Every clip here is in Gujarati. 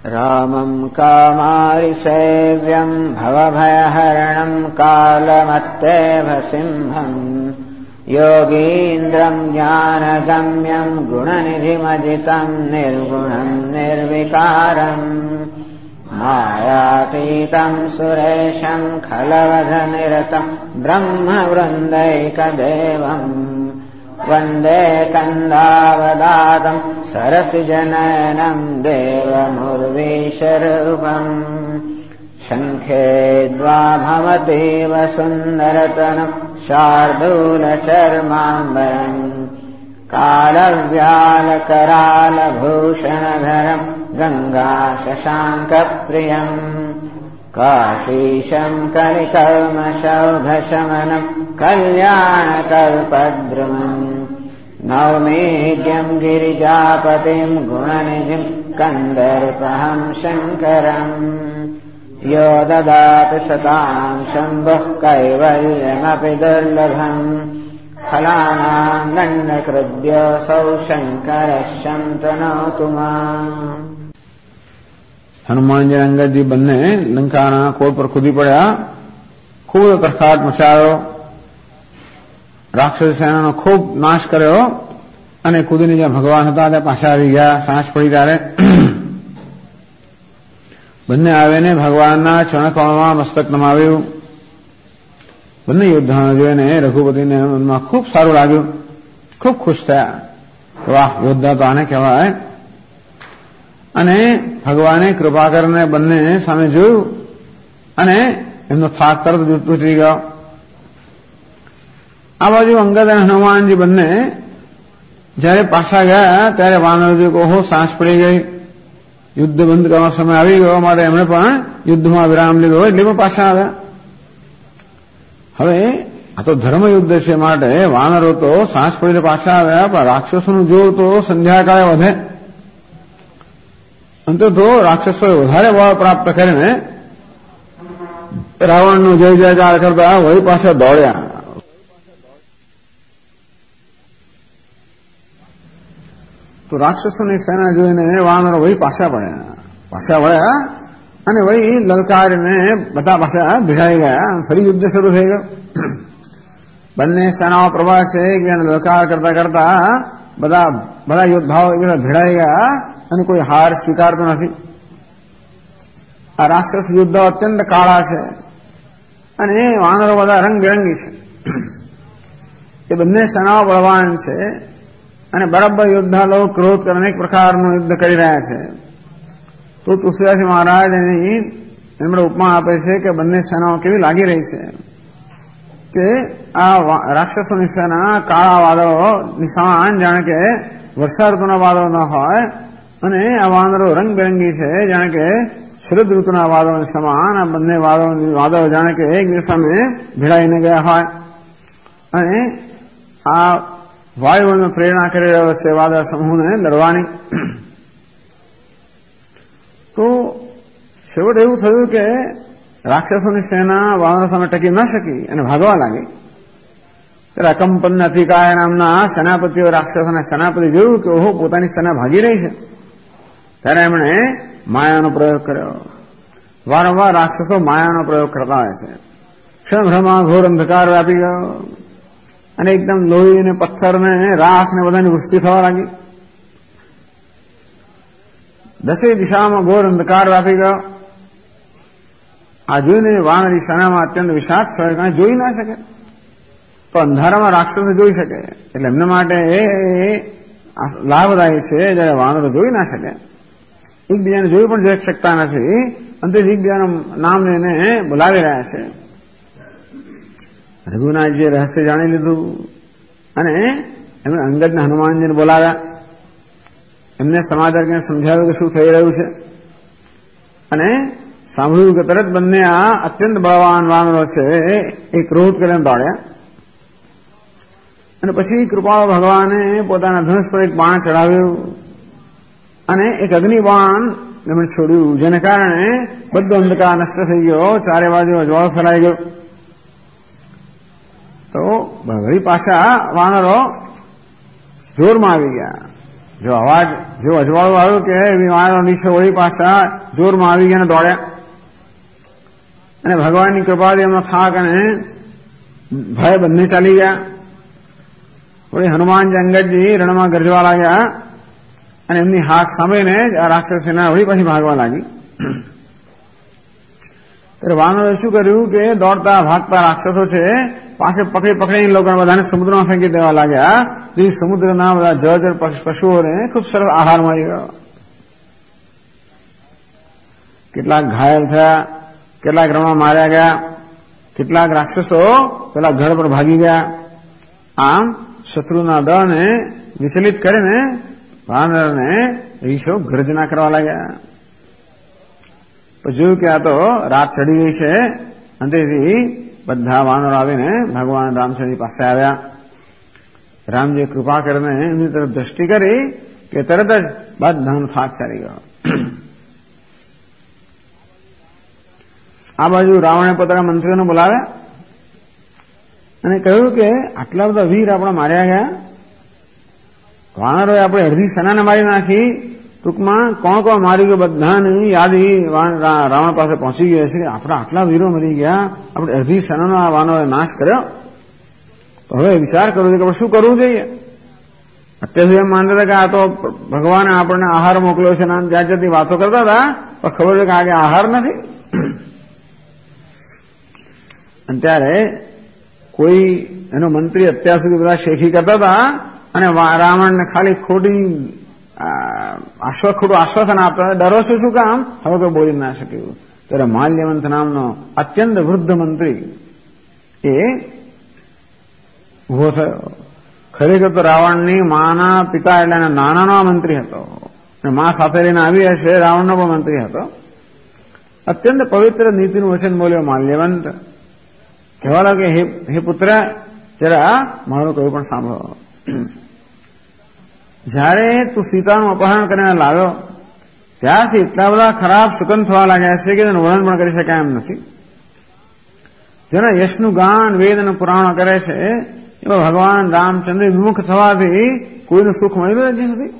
रामं कामारिसेव्यं भवभयहरणं कालमत्तेव सिंहम् योगीन्द्रं ज्ञानगम्यं गुणनिधिमजितं निर्गुणं निर्विकारम् मायातीतं सुरेशं खलवधनिरतं ब्रह्मवृन्दैकदेवम् वन्दे कन्दावदातं सरसिजनयनं देवमुर्वीशरूपम् शङ्खे द्वाभमतीव सुन्दरतनं शार्दूलचर्माम्बरम् कालव्यालकरालभूषणधरम् गङ्गाशशाङ्कप्रियम् काशीशम् कलिकल्मषौघशमनम् कल्याणकल्पद्रुमम् नौमीड्यम् गिरिजापतिम् गुणनिधिम् कन्दर्पहम् शङ्करम् यो ददाति सताम् शम्भुः कैवल्यमपि दुर्लभम् फलानाम् दण्डकृद्योऽसौ शङ्करः शन्तनोतु माम्। હનુમાનજી અંગદજી બંને લંકાના કોટ પર કૂદી પડ્યા, ખૂબ તરખાટ મચાયો, રાક્ષસ સેનાનો ખૂબ નાશ કર્યો અને કૂદીને જ્યાં ભગવાન હતા ત્યાં પાછા આવી ગયા. સાંજ પડી ત્યારે બંને આવીને ભગવાનના ચરણકમળમાં મસ્તક નમાવ્યું. બંને યોદ્ધાને જોઈને રઘુપતિને મનમાં ખૂબ સારું લાગ્યું, ખૂબ ખુશ થયા. વાહ, યોદ્ધા તો આને કહેવાય. અને ભગવાને કૃપા કરીને બંને સામે જોયું અને એમનો થાક તરત તૂટી ગયો. આ બાજુ અંગદ અને હનુમાનજી બંને જયારે પાછા ગયા ત્યારે વાનરજી ઓહો સાંજ પડી ગઈ, યુદ્ધ બંધ કરવાનો સમય આવી ગયો, માટે એમણે પણ યુદ્ધમાં વિરામ લીધો એટલે પણ પાછા આવ્યા. હવે આ તો ધર્મયુદ્ધ છે માટે વાનરો તો સાંજ પડીને પાછા આવ્યા, પણ રાક્ષસોનું જોર તો સંધ્યાકાળે વધે. અંતે તો રાક્ષસોએ વધારે બળ પ્રાપ્ત કરીને રાવણનું જય જયકાર કરતા વળી પાછા દોડ્યા. તો રાક્ષસોની સેના જોઈને વાનરો વળી પાછા વળ્યા અને વળી લલકારીને બધા પાછા ભેળાઈ ગયા. ફરી યુદ્ધ શરૂ થઈ ગયું. બંને સેનાઓ પ્રબળ છે, એકબીજાને લલકાર કરતા કરતા બધા યોદ્ધાઓ એકબીજા ભેળાઈ ગયા અને કોઈ હાર સ્વીકારતો નથી. આ રાક્ષસ યુદ્ધ અત્યંત કાળા છે અને વાનરો બધા રંગબેરંગી છે. એ બંને સેનાઓ બળવાન છે અને બરાબર યોદ્ધા લોકો ક્રોધ કરીને અનેક પ્રકારનું યુદ્ધ કરી રહ્યા છે. તો તુલસીદાસજી મહારાજ એમણે ઉપમા આપે છે કે બંને સેનાઓ કેવી લાગી રહી છે કે આ રાક્ષસોની સેના કાળા વાદળો નિશાન જાણે કે વર્ષા ઋતુના વાદળો ન હોય અને આ વાનરો રંગબેરંગી છે જાણે કે શરદ ઋતુના વાદળોની સમાન. આ બંને વાદળો જાણે કે એકબીજા સામે ભેળાઈને ગયા હોય અને આ વાયુને પ્રેરણા કરી રહ્યો છે વાદળ સમૂહને લડવાની. તો છેવટે એવું થયું કે રાક્ષસોની સેના વાનરો સામે ટકી ન શકી અને ભાગવા લાગી. ત્યારે અકંપન અતિકાય નામના સેનાપતિઓ રાક્ષસોના સેનાપતિ જોયું કે ઓહો, પોતાની સેના ભાગી રહી છે. ત્યારે એમણે માયાનો પ્રયોગ કર્યો. વારંવાર રાક્ષસો માયાનો પ્રયોગ કરતા હોય છે. ક્ષણભરમાં ઘોર અંધકાર વ્યાપી ગયો અને એકદમ લોહી અને પથ્થર ને રાખ ને બધાની વૃષ્ટિ થવા લાગી. દસે દિશામાં ઘોર અંધકાર વ્યાપી ગયો. આ જોઈને વાનરી સેનામાં અત્યંત વિષાદ થયો, કારણ જોઈ ના શકે. તો અંધારામાં રાક્ષસો જોઈ શકે એટલે એમના માટે એ લાભદાયી છે. જયારે વાનરો જોઈ ના શકે, એકબીજાને જોઈ પણ જોઈ શકતા નથી, અંતે એકબીજાનું નામ લઈને બોલાવી રહ્યા છે. રઘુનાથજીએ રહસ્ય જાણી લીધું અને એમણે અંગદને હનુમાનજીને બોલાવ્યા. એમને સમાચાર કરીને સમજાવ્યું કે શું થઈ રહ્યું છે અને સાંભળ્યું કે તરત બંને આ અત્યંત બળવાન વાનરો છે એ ક્રોધ કરીને દોડ્યા. અને પછી કૃપાળુ ભગવાને પોતાના ધનુષ પર એક બાણ ચડાવ્યું અને એક અગ્નિ બાણ એમણે છોડ્યું, જેને કારણે બધો અંધકાર નષ્ટ થઈ ગયો, ચારે બાજુ અજવાળો ફેલાઈ ગયો. તો વળી પાછા વાનરો જોરમાં આવી ગયા. જો અવાજ જો અજવાળું આવ્યું કે વાનરો નીચે વળી પાછા જોરમાં આવી ગયા દોડ્યા અને ભગવાનની કૃપાથી એમનો થાક અને ભય બંને ચાલી ગયા. વળી હનુમાનજી અંગદજી રણમાં ગરજવા લાગ્યા અને એમની હાક સાંભળીને આ રાક્ષસ સેના વળી પાછી ભાગવા લાગી. ત્યારે વાનરોએ શું કર્યું કે દોડતા ભાગતા રાક્ષસો છે પાસે પકડીને લોકોને બધાને સમુદ્રમાં ફેંકી દેવા લાગ્યા. સમુદ્રના બધા જળચર પશુઓને ખૂબ સરસ આહાર મળી ગયો. કેટલાક ઘાયલ થયા, કેટલાક રણમાં માર્યા ગયા, કેટલાક રાક્ષસો પેલા ઘર પર ભાગી ગયા. આમ શત્રુના દળને વિચલિત કરીને વાનરને રીછો ગર્જના કરવા લાગ્યા. પછી જોયું કે આ તો રાત ચડી ગઈ છે અને તેથી બધા વાનરો આવીને ભગવાન રામચંદ્ર પાસે આવ્યા. રામજીએ કૃપા કરીને એમની તરફ દ્રષ્ટિ કરી કે તરત જ બધાનો થાક ચાલી ગયો. આ બાજુ રાવણે પોતાના મંત્રીઓને બોલાવ્યા અને કહ્યું કે આટલા બધા વીર આપણા માર્યા ગયા, વાનરોએ આપણે અડધી સેનાને મારી નાખી, ટૂંકમાં કોણ કોણ મારી ગયું બધાની યાદી રાવણ પાસે પહોંચી ગઈ છે. આપણા આટલા વીરો મરી ગયા, આપણે અડધી સેનાનો આ વાનરોએ નાશ કર્યો. તો હવે વિચાર કરવો છે કે આપણે શું કરવું જોઈએ. અત્યાર સુધી એમ માનતા હતા કે આ તો ભગવાને આપણને આહાર મોકલ્યો છે, જાત જાતની વાતો કરતા હતા, પણ ખબર છે કે આગે આહાર નથી. અને ત્યારે કોઈ એનો મંત્રી અત્યાર સુધી બધા શેખી કરતા હતા અને રાવણને ખાલી ખોટું આશ્વાસન આપતા હતા. ડરો છો શું કામ, હવે કોઈ બોલી ના શક્યું. ત્યારે માલ્યવંત નામનો અત્યંત વૃદ્ધ મંત્રી એ ઉભો થયો. ખરેખર તો રાવણની માના પિતા એટલે નાનાનો મંત્રી હતો અને મા સાથે લઈને આવી હશે. રાવણનો પણ મંત્રી હતો. અત્યંત પવિત્ર નીતિનું વચન બોલ્યો માલ્યવંત. કહેવા લાગે હે પુત્ર, જરા મારું કહ્યું પણ સાંભળો. જયારે તું સીતાનું અપહરણ કરીને લાવ્યો ત્યારથી એટલા બધા ખરાબ સુગંધ થવા લાગ્યા છે કે તેનું વર્ણન પણ કરી શકાય એમ નથી. જેના યશનું ગાન વેદ અને પુરાણો કરે છે એમાં ભગવાન રામચંદ્ર વિમુખ થવાથી કોઈનું સુખ મળ્યું નથી સુધી.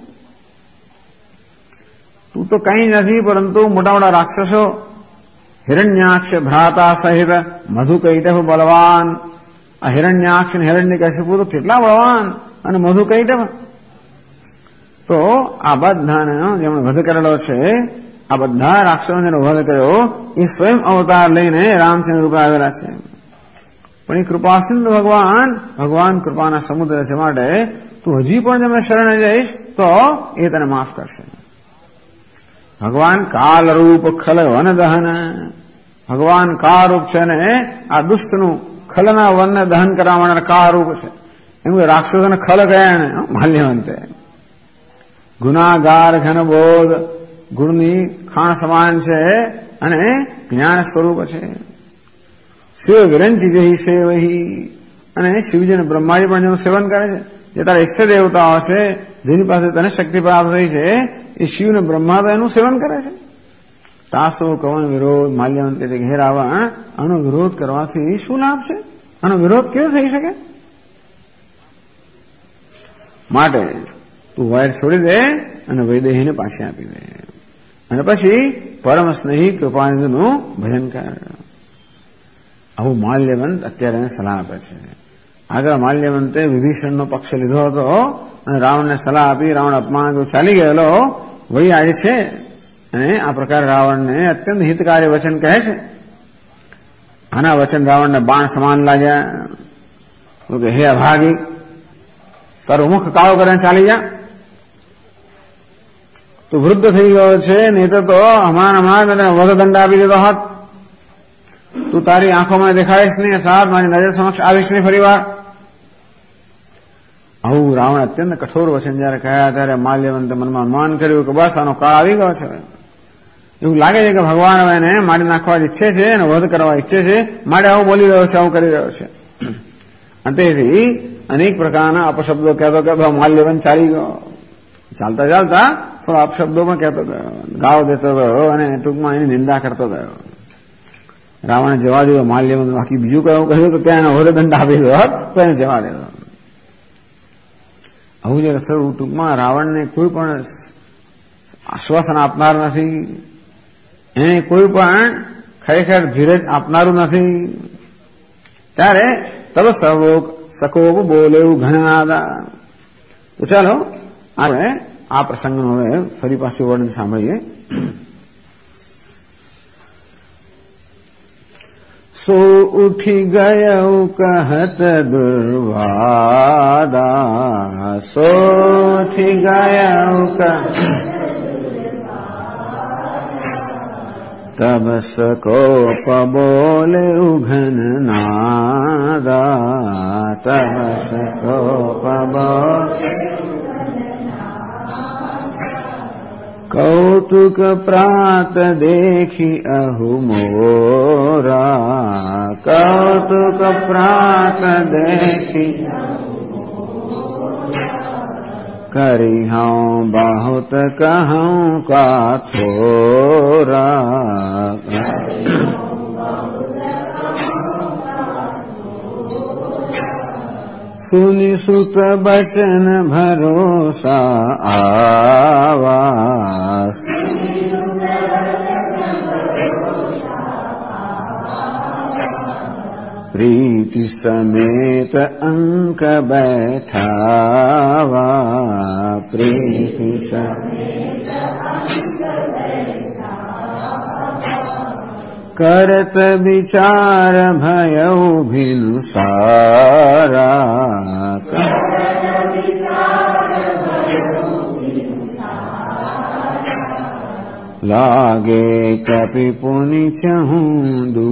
તું તો કઈ નથી પરંતુ મોટા મોટા રાક્ષસો, હિરણ્યાક્ષ ભ્રાતા સહિત મધુકૈટભ બળવાન. આ હિરણ્યાક્ષ અને હિરણ્યકશિપુ તો કેટલા બળવાન અને મધુકૈટભ. તો આ બધાને જેમણે વધ કરેલો છે, આ બધા રાક્ષસોનો જેનો વધ કર્યો એ સ્વયં અવતાર લઈને રામચંદ્ર રૂપે આવેલા છે. પણ એ કૃપા સિંધુ ભગવાન કૃપાના સમુદ્ર છે. માટે તું હજી પણ જેમને શરણે જઈશ તો એ તને માફ કરશે. ભગવાન કાલરૂપ ખલ વન દહન. ભગવાન કાળરૂપ છે ને આ દુષ્ટનું ખલના વનને દહન કરવા માટે કાળરૂપ છે. એમ કે રાક્ષસોને ખલ ગયા એને માલ્યવંતે. ગુનાગાર ઘનબોધ, ગુણની ખાણ સમાન છે અને જ્ઞાન સ્વરૂપ છે. શિવ વિરંચી જઈ સેવહી. અને શિવજી અને બ્રહ્માજી પણ જેનું સેવન કરે છે. જે તારા ઇષ્ટ દેવતાઓ છે, જેની પાસે તને શક્તિ પ્રાપ્ત થઈ છે, એ શિવ ને બ્રહ્મા તો એનું સેવન કરે છે. તાસો કવન વિરોધ. માલ્યવંત કે હે રાવણ, આનો વિરોધ કરવાથી શું લાભ છે? આનો વિરોધ કેવો થઈ શકે? માટે તું વાયર છોડી દે અને વૈદેહીને પાછી આપી દે અને પછી પરમ સ્નેહી કૃપાનિધિનું ભજન કર. આવું માલ્યવંત અત્યારે એને સલાહ આપે છે. આગળ માલ્યવંતે વિભીષણનો પક્ષ લીધો હતો અને રાવણને સલાહ આપી. રાવણ અપમાન ચાલી ગયેલો વળી આજે છે અને આ પ્રકારે રાવણને અત્યંત હિતકારી વચન કહે છે. આના વચન રાવણને બાણ સમાન લાગ્યા. કે હે અભાગી, તારું મુખ કાળો કરીને ચાલી જા. તું વૃદ્ધ થઈ ગયો છે, નહીં તો હમણાં તને વધદંડ આપી દીધો હોત. તું તારી આંખોમાં દેખાઈશ નહીં, સાથ મારી નજર સમક્ષ આવીશ નહીં ફરી વાર. આવું રાવણ અત્યંત કઠોર વચન જયારે કહ્યા ત્યારે માલ્યવંતે મનમાં અનુમાન કર્યું કે બસ આનો કાળ આવી ગયો છે. એવું લાગે છે કે ભગવાન હવે એને મારી નાખવા ઈચ્છે છે અને વધ કરવા ઈચ્છે છે, માટે આવું બોલી રહ્યો છે, આવું કરી રહ્યો છે. અને તેથી અનેક પ્રકારના અપશબ્દો કહેતો કહેતો માલ્યવંત ચાલી ગયો. ચાલતા ચાલતા થોડા અપશબ્દો પણ કહેતો ગયો, ગાળો દેતો ગયો અને ટૂંકમાં એની નિંદા કરતો ગયો. રાવણે જવા દીધો માલ્યવંત. બાકી બીજું કયું કહ્યું તો ત્યાં એનો વધદંડ આપી દીધો તો એને જવા દીધો. આવું જયારે થયું, ટૂંકમાં રાવણને કોઈ પણ આશ્વાસન આપનાર નથી, એને કોઈ પણ ખરેખર ધીરજ આપનારું નથી. ત્યારે તબ સકોપ બોલે ઘણા. તો ચાલો આપણે આ પ્રસંગનું હવે ફરી પાછું વર્ણન સાંભળીએ. સો ઉઠી ગયો કહત દુર્વાદા, સો ઉઠી ગયો તબ સકોપ બોલે ઉઘન નાદા, તબ સકોપ બોલે કૌતુક પ્રાત દેખી અહુ મોરા, કૌતુક પ્રાત દેખી કરી હું બહુત કહું કા થોરા. સુની સુત બચન ભરોસા આવા, પ્રીતિ સમેત અંક બેઠાવા, પ્રીતિ સમેત કરત વિચાર ભયઉ ભિનુસારા, લાગે કપિ પુનિ ચહું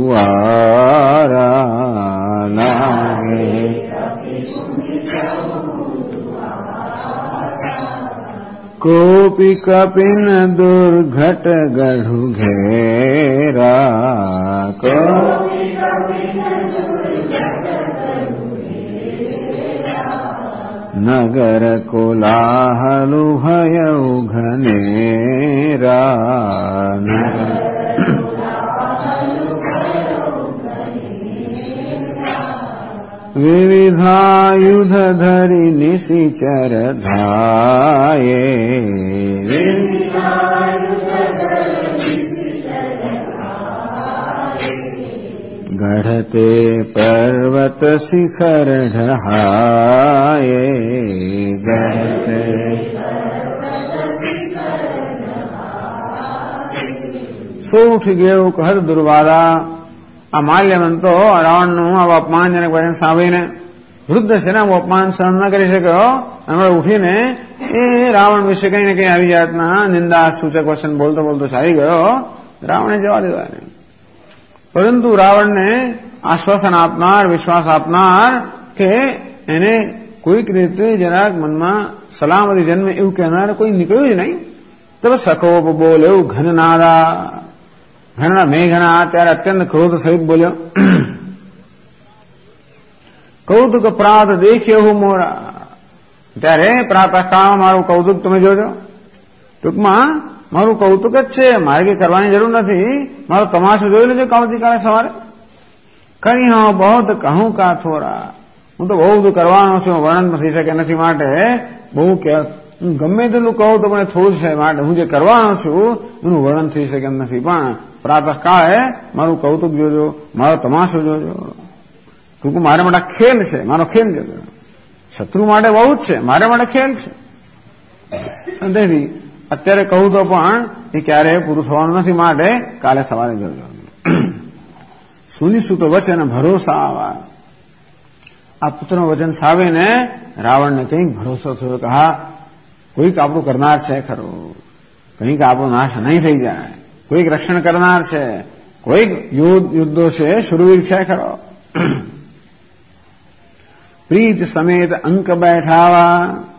દુઆરા, લાગે કોપી કપિન દુર્ઘટ ગઢુ ઘેરા, નગર કોલાહલુ ભયઉ ઘનેરા, વિવિધાયુધ ધરી નિશિચર ધાયે, ગઢતે પર્વત શિખર ઢહાયે, ગઢતે સો ઉઠી ગયો કહર દુર્વાદા. આ માલ્યવંતો રાવણનું આવું અપમાનજનક વચન સાંભળીને વૃદ્ધ છે ને અપમાન સહન ન કરી શક્યો. હમણાં ઉઠીને એ રાવણ વિશે કઈ ને કઈ આવી જાતના નિંદા સૂચક વચન બોલતો બોલતો ચાલી ગયો. રાવણે જવા દેવા નહીં. પરંતુ રાવણને આશ્વાસન આપનાર, વિશ્વાસ આપનાર કે એને કોઈક રીતે જરાક મનમાં સલામતી જન્મે એવું કહેનાર કોઈ નીકળ્યું જ નહીં. તો સકોપ બોલ એવું ઘનનાદા, ઘણા મેઘના ત્યારે અત્યંત ક્રોધ સહિત બોલ્યો. કૌતુક પ્રાત દેખ્યો હું મોરા, ત્યારે પ્રાતઃકાળ મારું કૌતુક તમે જોજો. ટૂંકમાં મારું કૌતુક જ છે, મારે કઈ કરવાની જરૂર નથી. મારો તમાશો જોઈ લેજો આવતીકાલે સવારે. કરી હા બહુ કહું કા થોરા, હું તો બહુ બધું કરવાનો છું, વર્ણન થઈ શકે નથી. માટે બહુ ગમે તેટલું કહું તો મને થોડું છે. માટે હું જે કરવાનો છું એનું વર્ણન થઈ શકે એમ નથી. પણ પ્રાતઃકાળે મારું કૌતુક જોજો, મારો તમાશો જોજો. ટૂંકું મારે માટે ખેલ છે, મારો ખેલ જોજો. શત્રુ માટે બહુ જ છે, મારે માટે ખેલ છે. તેથી અત્યારે કહું તો પણ એ ક્યારેય પૂરું થવાનું નથી. માટે કાલે સવારે જોજો. સુનિસુતો વચન ભરોસા આવા. આ પુત્રનું વચન સાવીને રાવણને કંઈક ભરોસો થયો કે હા કોઈક આપણું કરનાર છે ખરું, કંઈક આપણો નાશ નહીં થઈ જાય, કોઈક રક્ષણ કરનાર છે, કોઈક યુદ્ધો છે, શુરવીર છે ખરો. પ્રીત સમેત અંક બેઠાવા.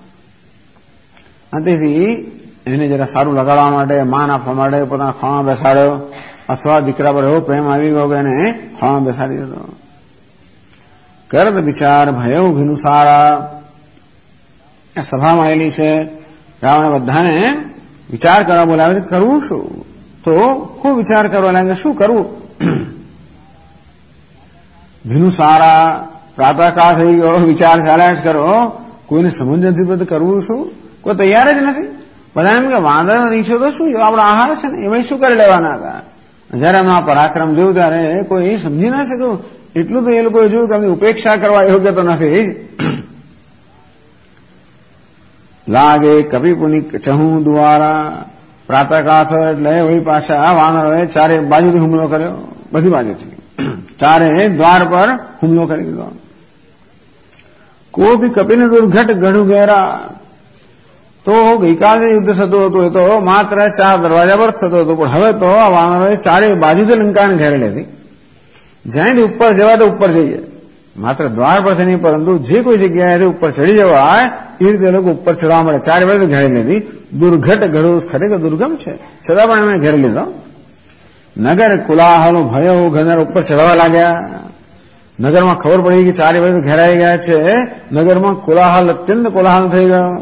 તેથી એને જરા સારું લગાડવા માટે, માન આપવા માટે પોતાના ખાવા બેસાડ્યો. અથવા દીકરા પર એવો પ્રેમ આવી ગયો કે એને ખાવા બેસાડી દીધો. કર્દ વિચાર ભયઉ ભિનુસારા. સભામાં આવેલી છે. રાવણે બધાને વિચાર કરવા બોલાવે છે. કરવું શું? તો ખૂબ વિચાર કરવા લાગે શું કરવું. ભિનુસારા પ્રાતઃકાળ થઈ ગયો, વિચાર ચાલ્યા જ કરો. કોઈને સમજ નથી પડતી કરવું શું, કોઈ તૈયાર જ નથી. બધા એમ કે વાંદરો નીચો તો શું આપણો આહાર છે ને, એમાં શું કરી લેવાના હતા. જયારે એમના પરાક્રમ જોયું ત્યારે કોઈ સમજી ના શક્યું. એટલું તો એ લોકોએ જોયું કે એમની ઉપેક્ષા કરવા યોગ્ય તો નથી. લાગે કપિ પુનિક ચહું દ્વારા પ્રાતકાળ થયો એટલે વળી પાછા વાનરોએ ચારે બાજુથી હુમલો કર્યો, બધી બાજુથી ચારે દ્વાર પર હુમલો કરી દીધો. કોઈ કપિને દુર્ઘટ ગઢું ઘેરા. તો ગઈકાલે યુદ્ધ થતું હતું એ તો માત્ર 4 દરવાજા પર થતું હતું, પણ હવે તો આ વાનરોએ ચારે બાજુથી લંકાને ઘેરી લીધી. જ્યાંથી ઉપર જવા તો ઉપર જઈએ, માત્ર દ્વાર પરથી નહીં પરંતુ જે કોઈ જગ્યાએથી ઉપર ચડી જવાય એ રીતે લોકો ઉપર ચડવા મળે. ચારે બાજુ ઘેરી લીધી. દુર્ઘટ ગઢું ખરેખર દુર્ગમ છે, છતાં પણ એમણે ઘેરી લીધો. નગર કોલાહલ ભયો ઘર ઉપર ચડવા લાગ્યા. નગરમાં ખબર પડી કે ચારે બાજુ ઘેરાઈ ગયા છે. નગરમાં કોલાહલ અત્યંત કોલાહલ થઈ ગયો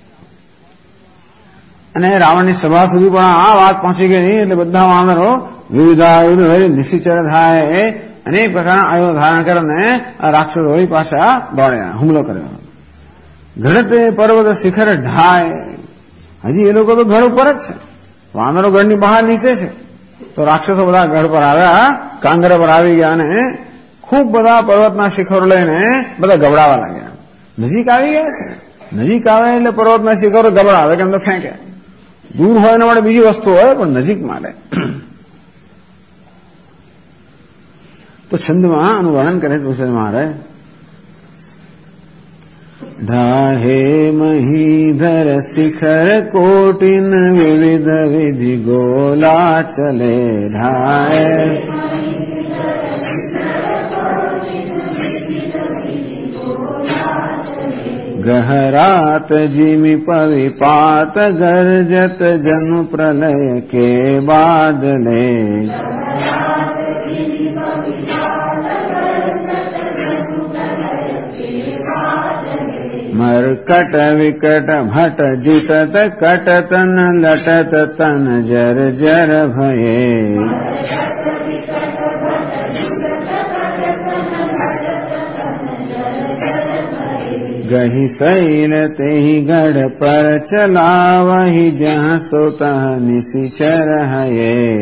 અને રાવણની સભા સુધી પણ આ વાત પહોંચી ગઈ. એટલે બધા વાનરો વિવિધ નિશિચર થાય અનેક પ્રકારના આયુધ ધારણ કરીને આ રાક્ષસો વળી પાછા દોડ્યા, હુમલો કર્યો. ઘડતે પર્વત શિખર ઢાય. હજી એ લોકો તો ઘર ઉપર જ છે, વાનરો ગઢની બહાર નીચે છે. તો રાક્ષસો બધા ગઢ પર આવ્યા, કાંગરા પર આવી ગયા અને ખૂબ બધા પર્વતના શિખરો લઈને બધા ગબડાવા લાગ્યા. નજીક આવી ગયા છે. નજીક આવે એટલે પર્વતના શિખરો ગબડાવે કેમ તો ફેંકે. દૂર હોય એના માટે બીજી વસ્તુ હોય, પણ નજીક માટે. તો છંદમાં આનું વર્ણન કરે તુલસી મહારાજ. ઢાહે મહીધર શિખર કોટિન વિવિધ વિધિ ગોલા ચલે. ઢાહે ગહરાત જીમી પવિપાત ગરજત જન્મ પ્રલય કે બાદલે. મરકટ વિકટ ભટ જીતત કટતન લટત તન જર જર ભયે. ગહી શૈલ તેહી ગઢ પર ચલાવહી જहाँ સોતઃ નિશિચર હયે.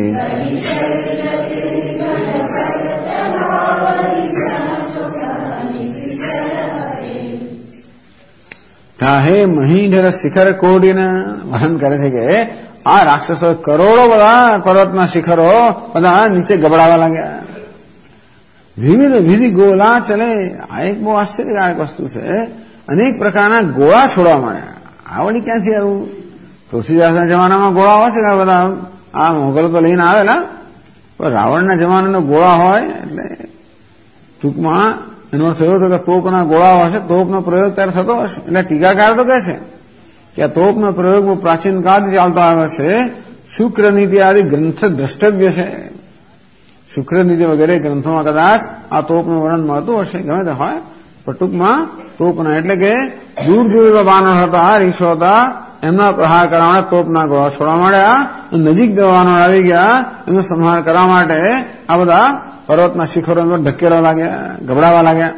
ઢાહે મહીધર શિખર કોડીને વર્ણન કરે છે કે આ રાક્ષસો કરોડો બધા પર્વતના શિખરો બધા નીચે ગબડાવા લાગ્યા. વિવિધ વિધિ ગોળા ચલે. આ એક બહુ આશ્ચર્યકારક વસ્તુ છે. અનેક પ્રકારના ગોળા છોડવા મળ્યા. આવડી ક્યાંથી આવું? તુલસીદાસના જમાનામાં ગોળા હોય છે કે બધા આ મોગલો તો લઈને આવેલા, પણ રાવણના જમાનાનો ગોળા હોય એટલે ટૂંકમાં એનો અર્થ એવો હતો કે તોપના ગોળા હશે, તોપનો પ્રયોગ ત્યારે થતો હશે. એટલે ટીકાકાર તો કહે છે કે આ તોપનો પ્રયોગ બહુ પ્રાચીન કાળથી ચાલતો આવ્યો છે. શુક્ર નીતિ આદિ ગ્રંથ દ્રષ્ટવ્ય છે. શુક્ર નીતિ વગેરે ગ્રંથોમાં કદાચ આ તોપનું વર્ણન મળતું હશે, ગમે તે હોય. પણ ટૂંકમાં તોપના એટલે કે દૂર દૂર વાનર હતા, રીછો હતા, એમના પ્રહાર કરવા માટે તોપના ગોળા છોડવા માંડ્યા. નજીક વાનર આવી ગયા, એમનો સંહાર કરવા માટે આ બધા પર્વતના શિખરો ધકેલવા લાગ્યા, ગબડાવા લાગ્યા.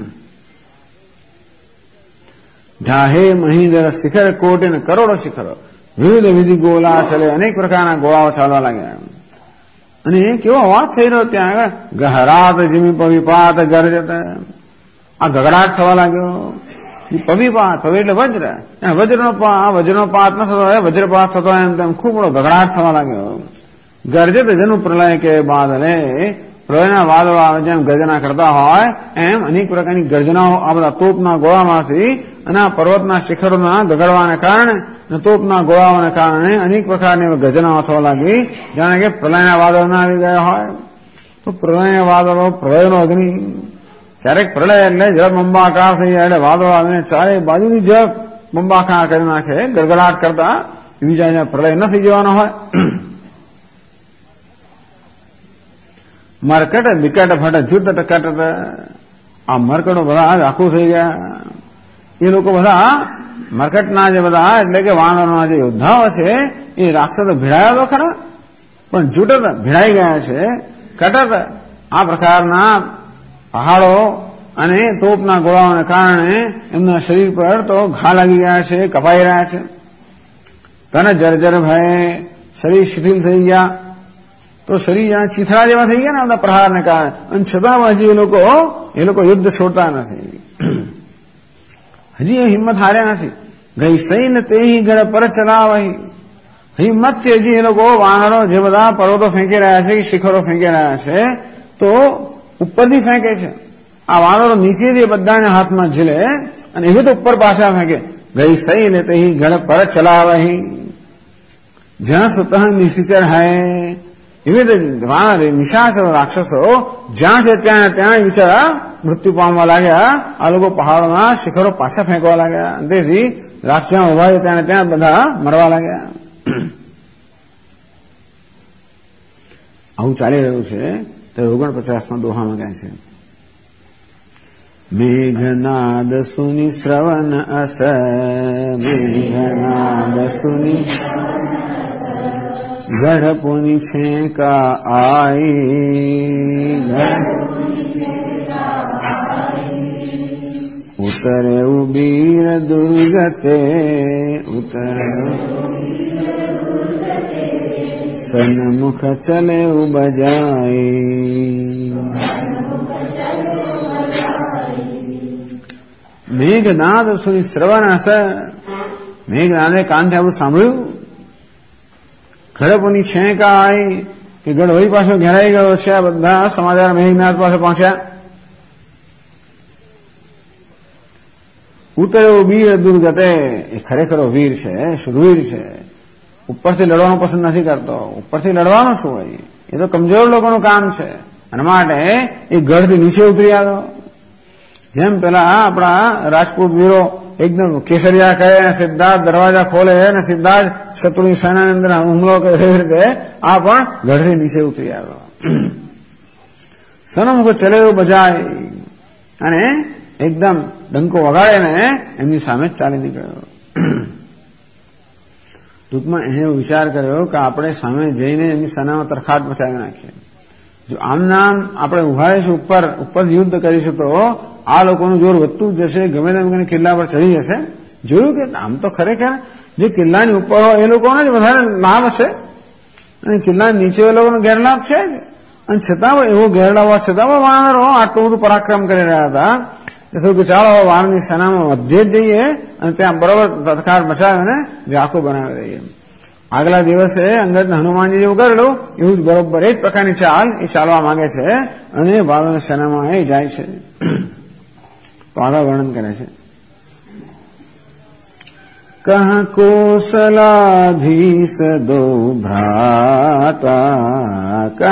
ઢાહે મહીધર શિખર કોટી ને કરોડો શિખરો વિવિધ વિધિ ગોળા ચલે. અનેક પ્રકારના ગોળાઓ ચાલવા લાગ્યા. અને કેવો અવાજ થઈ રહ્યો ત્યાં આગળ. ગહરાત જીમી પવિપાત ગરજત. આ ગગડાટ થવા લાગ્યો. પવિપાત, પવિ એટલે વજ્ર, વજ્રનો પાત ન થતો હોય, વજ્રપાત થતો હોય એમ તેમ ખૂબ મોટો ગગડાટ થવા લાગ્યો. ગરજત જનુ પ્રલય કે બાદલે. પ્રલયના વાદળો આવે જેમ ગર્જના કરતા હોય એમ અનેક પ્રકારની ગર્જનાઓ આ બધા તોપના ગોળામાંથી અને આ પર્વતના શિખરોના ગગડવાને કારણે અને તોપના ગોળાઓને કારણે અનેક પ્રકારની ગર્જનાઓ થવા લાગી, જાણે કે પ્રલયના વાદળો ના આવી ગયા હોય. તો પ્રલયના વાદળો, પ્રલયનો અગ્નિ, ક્યારેક પ્રલય એટલે જળ બંબાકાર થઈ જાય એટલે વાદળો આવીને ચારે બાજુની જળ બંબાકાર કરી નાખે, ગડગડાટ કરતા. બીજા પ્રલય ન થઈ જવાનો હોય. મરકટ વિકટ ફટ જુદ્ધ કટ. આ મરકટો બધા આખું થઈ ગયા. એ લોકો બધા મરકટના જે બધા એટલે કે વાનરોના જે યોદ્ધાઓ છે એ રાક્ષસો ભીડાયા તો ખરા, પણ જૂટત ભીડાઈ ગયા છે. કટત આ પ્રકારના પહાડો અને તોપના ગોળાઓને કારણે એમના શરીર પર તો ઘા લાગી ગયા છે, કપાઈ રહ્યા છે. તન જર્જર ભય, શરીર શિથિલ થઈ ગયા. તો શરીર જ્યાં ચીથડા જેવા થઈ ગયા ને બધા પ્રહારને કારણે, અને છતાં હજી એ લોકો યુદ્ધ છોડતા નથી. હજી એ હિંમત હાર્યા નથી. ગઈ સૈન તે ગળ પર ચલાવહી, હિંમત છે હજી એ લોકો વાનરો જે બધા પર્વતો ફેંકી રહ્યા છે, શિખરો ફેંકી રહ્યા છે, તો ઉપરથી ફેંકે છે. આ વાનરો નીચેથી બધાને હાથમાં ઝીલે અને એવી તો ઉપર પાછા ફેંકે. ગઈ સૈન તે ગળ પર ચલાવહી, જ્યાં સ્વતઃ નિશિચર હૈ. એવી રીતે નિશાચરો રાક્ષસો જ્યાં છે ત્યાં બિચારા મૃત્યુ પામવા લાગ્યા. આ લોકો પહાડોના શિખરો પાછા ફેંકવા લાગ્યા. તેથી રાક્ષસ ઉભા છે ત્યાં બધા મરવા લાગ્યા. આવું ચાલી રહ્યું છે. તે 49માં દોહામાં કહે છે, મેઘનાદ સુની શ્રવણ અસ, મેઘનાદ સુની ગઢ પુની છેકા આઈ, ઉતરે ઉબીર દુર્ગતે, ઉતરે સન્મુખ ચલે બજાઈ. મેઘનાદ સુની શ્રવણ હસ, મેઘનાદે કાનથી આવું સાંભળ્યું. ગઢપુની છેકા આવી કે ગઢ વળી પાછો ઘેરાઈ ગયો છે. આ બધા સમાચાર મેઘનાદ પાસે પહોંચ્યા. ઉતર્યો વીર દુર્ગતે, એ ખરેખર વીર છે, શુરવીર છે. ઉપરથી લડવાનું પસંદ નથી કરતો. ઉપરથી લડવાનું શું હોય, એ તો કમજોર લોકોનું કામ છે. અને માટે એ ગઢથી નીચે ઉતરી આવ્યો. જેમ પેલા આપણા રાજપૂત વીરો એકદમ કેસરિયા કરે, સીધા દરવાજા ખોલે અને સીધા જ શત્રુની સેનાની અંદર હુમલો કરે, એવી રીતે આ પણ ગઢથી નીચે ઉતરી આવ્યો. સન્મુખ ચલે બજાય, અને એકદમ ડંકો વગાડે ને એમની સામે જ ચાલી નીકળ્યો. ટૂંકમાં એને એવો વિચાર કર્યો કે આપણે સામે જઈને એમની સેનામાં તરખાટ મચાવી નાખીએ. જો આમ નામ આપણે ઉભા રહીશું, ઉપર યુદ્ધ કરીશું, તો આ લોકોનું જોર વધતું જ જશે. ગમે તેમ કરીને કિલ્લા પર ચડી જશે. જોયું કે આમ તો ખરેખર જે કિલ્લાની ઉપર હોય એ લોકોને જ વધારે લાભ હશે, અને કિલ્લાની નીચે એ લોકોનો ગેરલાભ છે જ. અને છતાં પણ એવો ગેરલાભ હોવા છતાં પણ વાનરો આટલું બધું પરાક્રમ કરી રહ્યા હતા. કે ચાલો વાનરની સેનામાં મધ્ય જ જઈએ અને ત્યાં બરોબર તત્કાર મચાવીને વ્યાકુળ બનાવી દઈએ. આગલા દિવસે અંગદ હનુમાનજી જેવું કરેલું એવું જ બરોબર એક પ્રકારની ચાલ એ ચાલવા માંગે છે અને વાનરની સેનામાં એ જાય છે. તો આગળ વર્ણન કરે છે, કહ કોસલાધીશ દો ભ્રાતા, કહ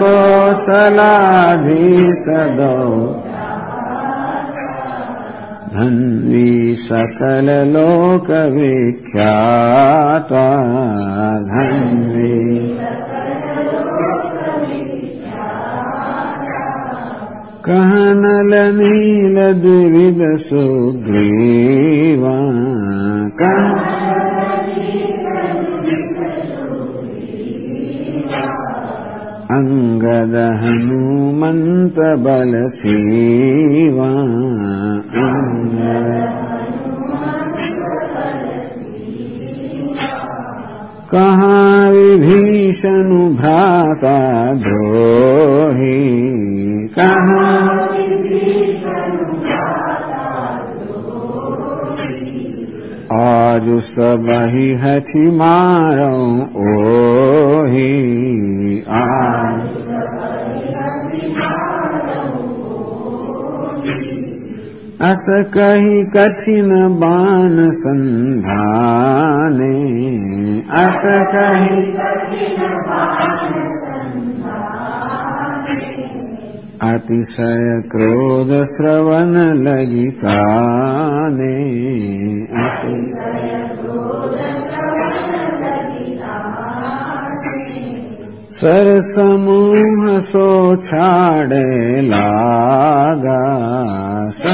કોસલાધીશ દો ધન્વી સકલ લોક વિખ્યાતા, ધન્વી કહનલ નીલ દ્વિવિધ સુગ્રીવા, અંગદ હનુમંત બલ સેવા, કહા વિભીષણ ભ્રાતા દ્રોહી, કહા આજ સબહી હઠી મારો ઓહી, અસ કહી કઠિન બાન સંધાને, અસ કહી અતિશય ક્રોધ શ્રવણ લગી કાને, સરસમૂહ સો છાડે લાગા,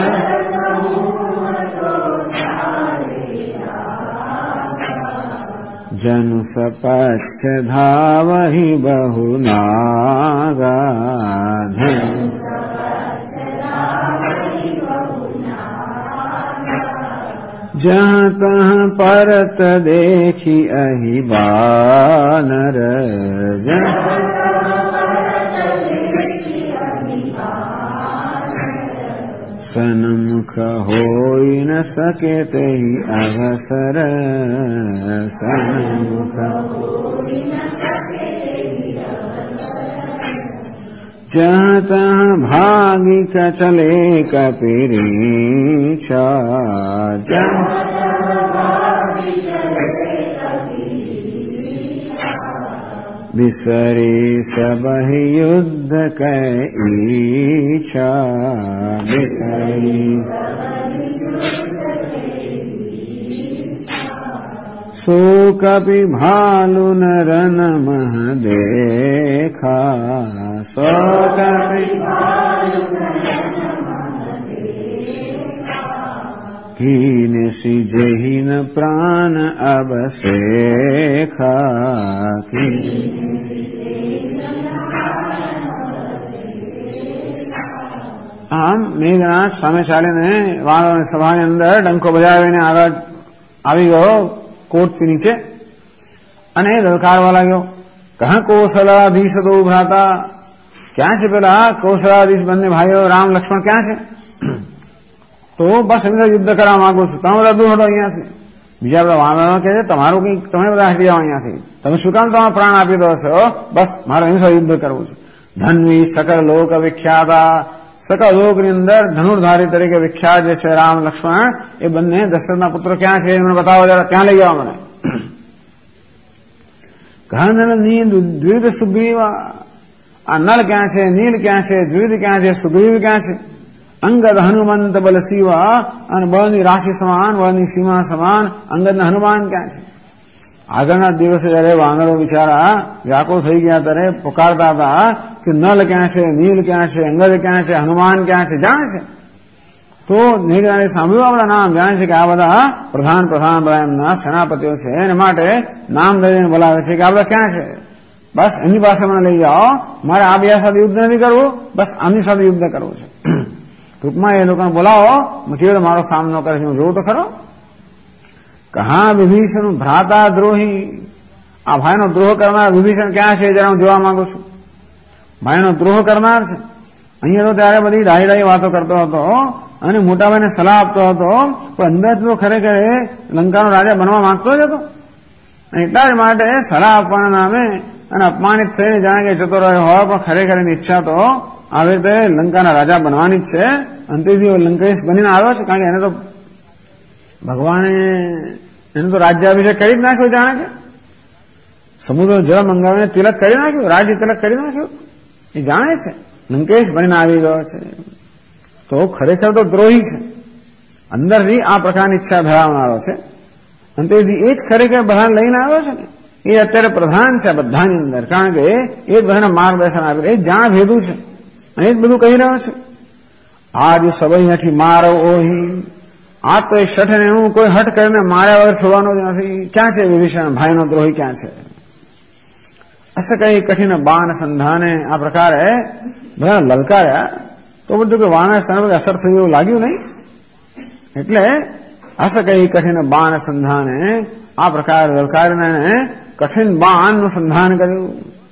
જનુ સપચ્છ ધાવહી બહુ નાગા, जहाँ तहाँ परत देखी अहि बानर सन्मुख होई न सके तेहि अवसर सन्मुख जहाँ तहाँ भागी क चले कपिरीछा बिसरे सबहि युद्ध कै इच्छा बिसरे सो कपि भालु नरन मह देखा सो कपि कीन सिजहि न प्राण अब सेखा આમ મેઘનાથ સામેશાળીને વાનરોની સભાની અંદર ડંકો બજાવીને આગળ આવી ગયો કોટથી નીચે અને લલકારવા લાગ્યો કહા કૌશલાધીશ દો ભ્રાતા ક્યાં છે પેલા કૌશલાધીશ બંને ભાઈઓ રામ લક્ષ્મણ ક્યાં છે તો બસ એમને યુદ્ધ કરવા માંગુ છું તમે બધા દૂર હટો અહીંયાથી બીજા બધા વાનરો કહે છે તમારું કંઈક તમે બધા હટી જાઓ અહીંયાથી તમે શું કામ તમારા પ્રાણ આપી દો છો બસ મારે એની સાથે યુદ્ધ કરવું છે ધન્વી સકળ લોક વિખ્યાતા સકળ લોકની અંદર ધનુર્ધારી તરીકે વિખ્યાત જે છે રામ લક્ષ્મણ એ બંને દશરથના પુત્રો ક્યાં છે એમને બતાવો જરા ત્યાં લઈ જાઓ મને કહા નલ નીલ દ્વિધ સુગ્રીવ આ નલ ક્યાં છે નીલ ક્યાં છે દ્વિધ ક્યાં છે સુગ્રીવ ક્યાં છે અંગદ હનુમંત બલ શિવા અને બળની રાશિ સમાન બળની સીમા સમાન અંગદના હનુમાન ક્યાં છે આગળના દિવસે જયારે વાનરો બિચારા વ્યાકુળ થઈ ગયા ત્યારે પુકારતા હતા કે નલ ક્યાં છે નીલ ક્યાં છે અંગદ ક્યાં છે હનુમાન ક્યાં છે જાણે છે તો મેઘનાથે સાંભળ્યું આ બધા નામ જાણે છે કે આ બધા પ્રધાન બધા એમના સેનાપતિઓ છે એને માટે નામ દઈને બોલાવે છે કે આ બધા ક્યાં છે બસ એમની પાસે મને લઈ જાઓ મારે આ બે સાથે યુદ્ધ નથી કરવું બસ આમની સાથે યુદ્ધ કરવું છે ટૂંકમાં એ લોકોને બોલાવો કેવો મારો સામનો કરે છે હું જોઉં તો ખરો કહા વિભીષણ ભ્રાતા દ્રોહી આ ભાઈનો દ્રોહ કરનાર વિભીષણ ક્યાં છે જરા હું જોવા માંગુ છું ભાઈનો દ્રોહ કરનાર છે અહીંયા તો ત્યારે બધી ડાહી વાતો કરતો હતો અને મોટાભાઈને સલાહ આપતો હતો પણ અંદર તો ખરેખર લંકાનો રાજા બનવા માંગતો જ હતો એટલા જ માટે સલાહ આપવાના નામે અને અપમાનિત થઈને જાણે કે જતો રહ્યો હોય પણ ખરેખર એની ઈચ્છા તો આવી રીતે લંકાના રાજા બનવાની જ છે અંતેથી લંકેશ બનીને આવ્યો છે કારણ કે એને તો ભગવાને એનું તો રાજ્યાભિષેક કરી જ નાખ્યો જાણે કે સમુદ્ર જળ મંગાવીને તિલક કરી નાખ્યું રાજ્ય તિલક કરી નાખ્યું એ જાણે છે લંકેશ બનીને આવી ગયો છે તો ખરેખર તો દ્રોહી છે અંદરથી આ પ્રકારની ઈચ્છા ધરાવનારો છે અને તેથી એ જ ખરેખર બધાને લઈને આવ્યો છે ને એ અત્યારે પ્રધાન છે બધાની અંદર કારણ કે એ જ બધાને માર્ગદર્શન આપે એ જાણ ભેદું છે અને એ જ બધું કહી રહ્યો છે આજ સબઈ નથી મારો ઓહી આ તો એ શઠ ને હું કોઈ હટ કરીને માર્યા વગર છોડવાનો જ નથી ક્યાં છે વિભીષણ ભાઈનો દ્રોહી ક્યાં છે અસ કઈ કઠિન બાણ સંધાને આ પ્રકારે બધા લલકાર્યા તો બધું કે વાનર સેના પર અસર થઈ એવું લાગ્યું નહીં એટલે અસ કઈ કઠિન બાણ સંધાને આ પ્રકારે લલકારીને કઠિન બાણનું સંધાન કર્યું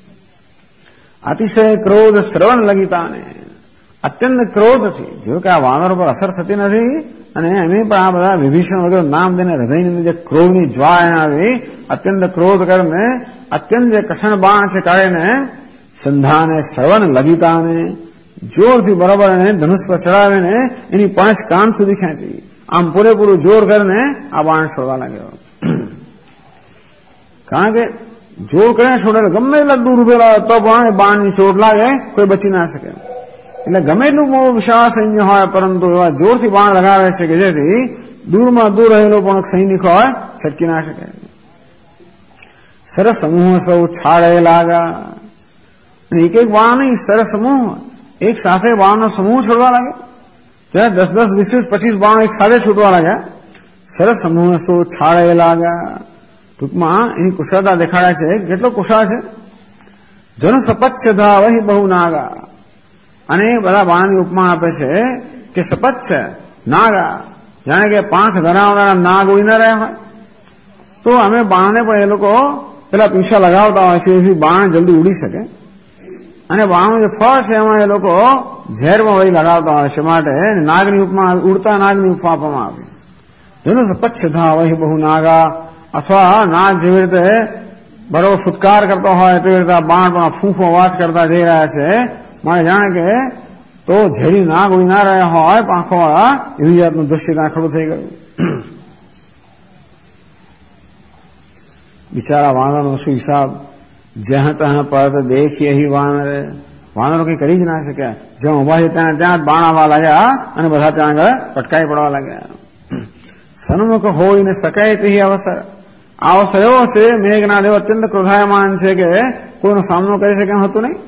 અતિશય ક્રોધ શ્રવણ લગીતાને અત્યંત ક્રોધથી જો કે આ વાનરો પર અસર થતી નથી અને એની પણ આ બધા વિભીષણ વગેરે નામ દઈને હૃદયની જે ક્રોધની જ્વાળા આવી અત્યંત ક્રોધ કરીને અત્યંત જે કઠણ બાણ છે કાઢીને સંધાને શ્રવણ લગીતાને જોરથી બરાબર એને ધનુષ પર ચડાવીને એની 5 કાન સુધી ખેંચી આમ પૂરેપૂરું જોર કરીને આ બાણ છોડવા લાગ્યો કારણ કે જોર કરીને છોડે ગમે એટલા દૂર ઉભેલા તો પણ બાણની ચોટ લાગે કોઈ બચી ના શકે એટલે ગમે એટલું બહુ વિશાળ સૈન્ય હોય પરંતુ એવા જોરથી બાણ લગાવે છે કે જેથી દૂરમાં દૂર રહેલો પણ સૈનિક હોય છટકી ના શકે સરસ સમૂહ સૌ છાડે લાગા એક એક બાણ નહીં સરસ સમૂહ એક સાથે બાણનો સમૂહ છોડવા લાગે ત્યારે 10-10, 20-25 બાણો એક સાથે છૂટવા લાગ્યા સરસ સમૂહ સૌ છાડે લાગા ટૂંકમાં એની કુશળતા દેખાડે છે કેટલો કુશળ છે જન સપચ્છ ધા વહી બહુ નાગા અને બધા બાણની ઉપમા આપે છે કે સપચ્છ નાગા જાણે કે પાંખ ધરાવનારા નાગ ઉડી ના રહ્યા હોય. તો અમે બાણને પણ એ લોકો પેલા પીછા લગાવતા હોય છે, એથી બાણ જલ્દી ઉડી શકે. અને બાણનું જે ફળ છે એમાં એ લોકો ઝેરમાં વળી લગાવતા હોય છે, માટે નાગની ઉપમા, ઉડતા નાગની ઉપમા આપવામાં આવી. જેનું પચ્છધા વહી બહુ નાગા, અથવા નાગ જેવી રીતે બરોબર ફૂટકાર કરતો હોય તેવી રીતે બાણ પણ ફૂંફો અવાજ કરતા જઈ રહ્યા છે. મારે જાણે કે તો ઝેરી નાગ ઉડી ના રહ્યા હોય પાંખો વાળા, એવી જાતનું દ્રશ્ય ત્યાં ખડું થઈ ગયું. બિચારા વાનરનો શું હિસાબ, જ્યાં ત્યાં પરત દેખીએ હી વાનરે, વાનરો કઈ કરી જ ના શક્યા. જ્યાં ઉભા છે ત્યાં ત્યાં જ બાણ આવવા લાગ્યા અને બધા ત્યાં આગળ પટકાઈ પડવા લાગ્યા. સન્મુખ હોય ને શકાય તે અવસર, આ અવસર એવો છે મેઘનાદ એવો અત્યંત ક્રોધાયમાન છે કે કોઈનો સામનો કરી શકે એમ હતું નહીં.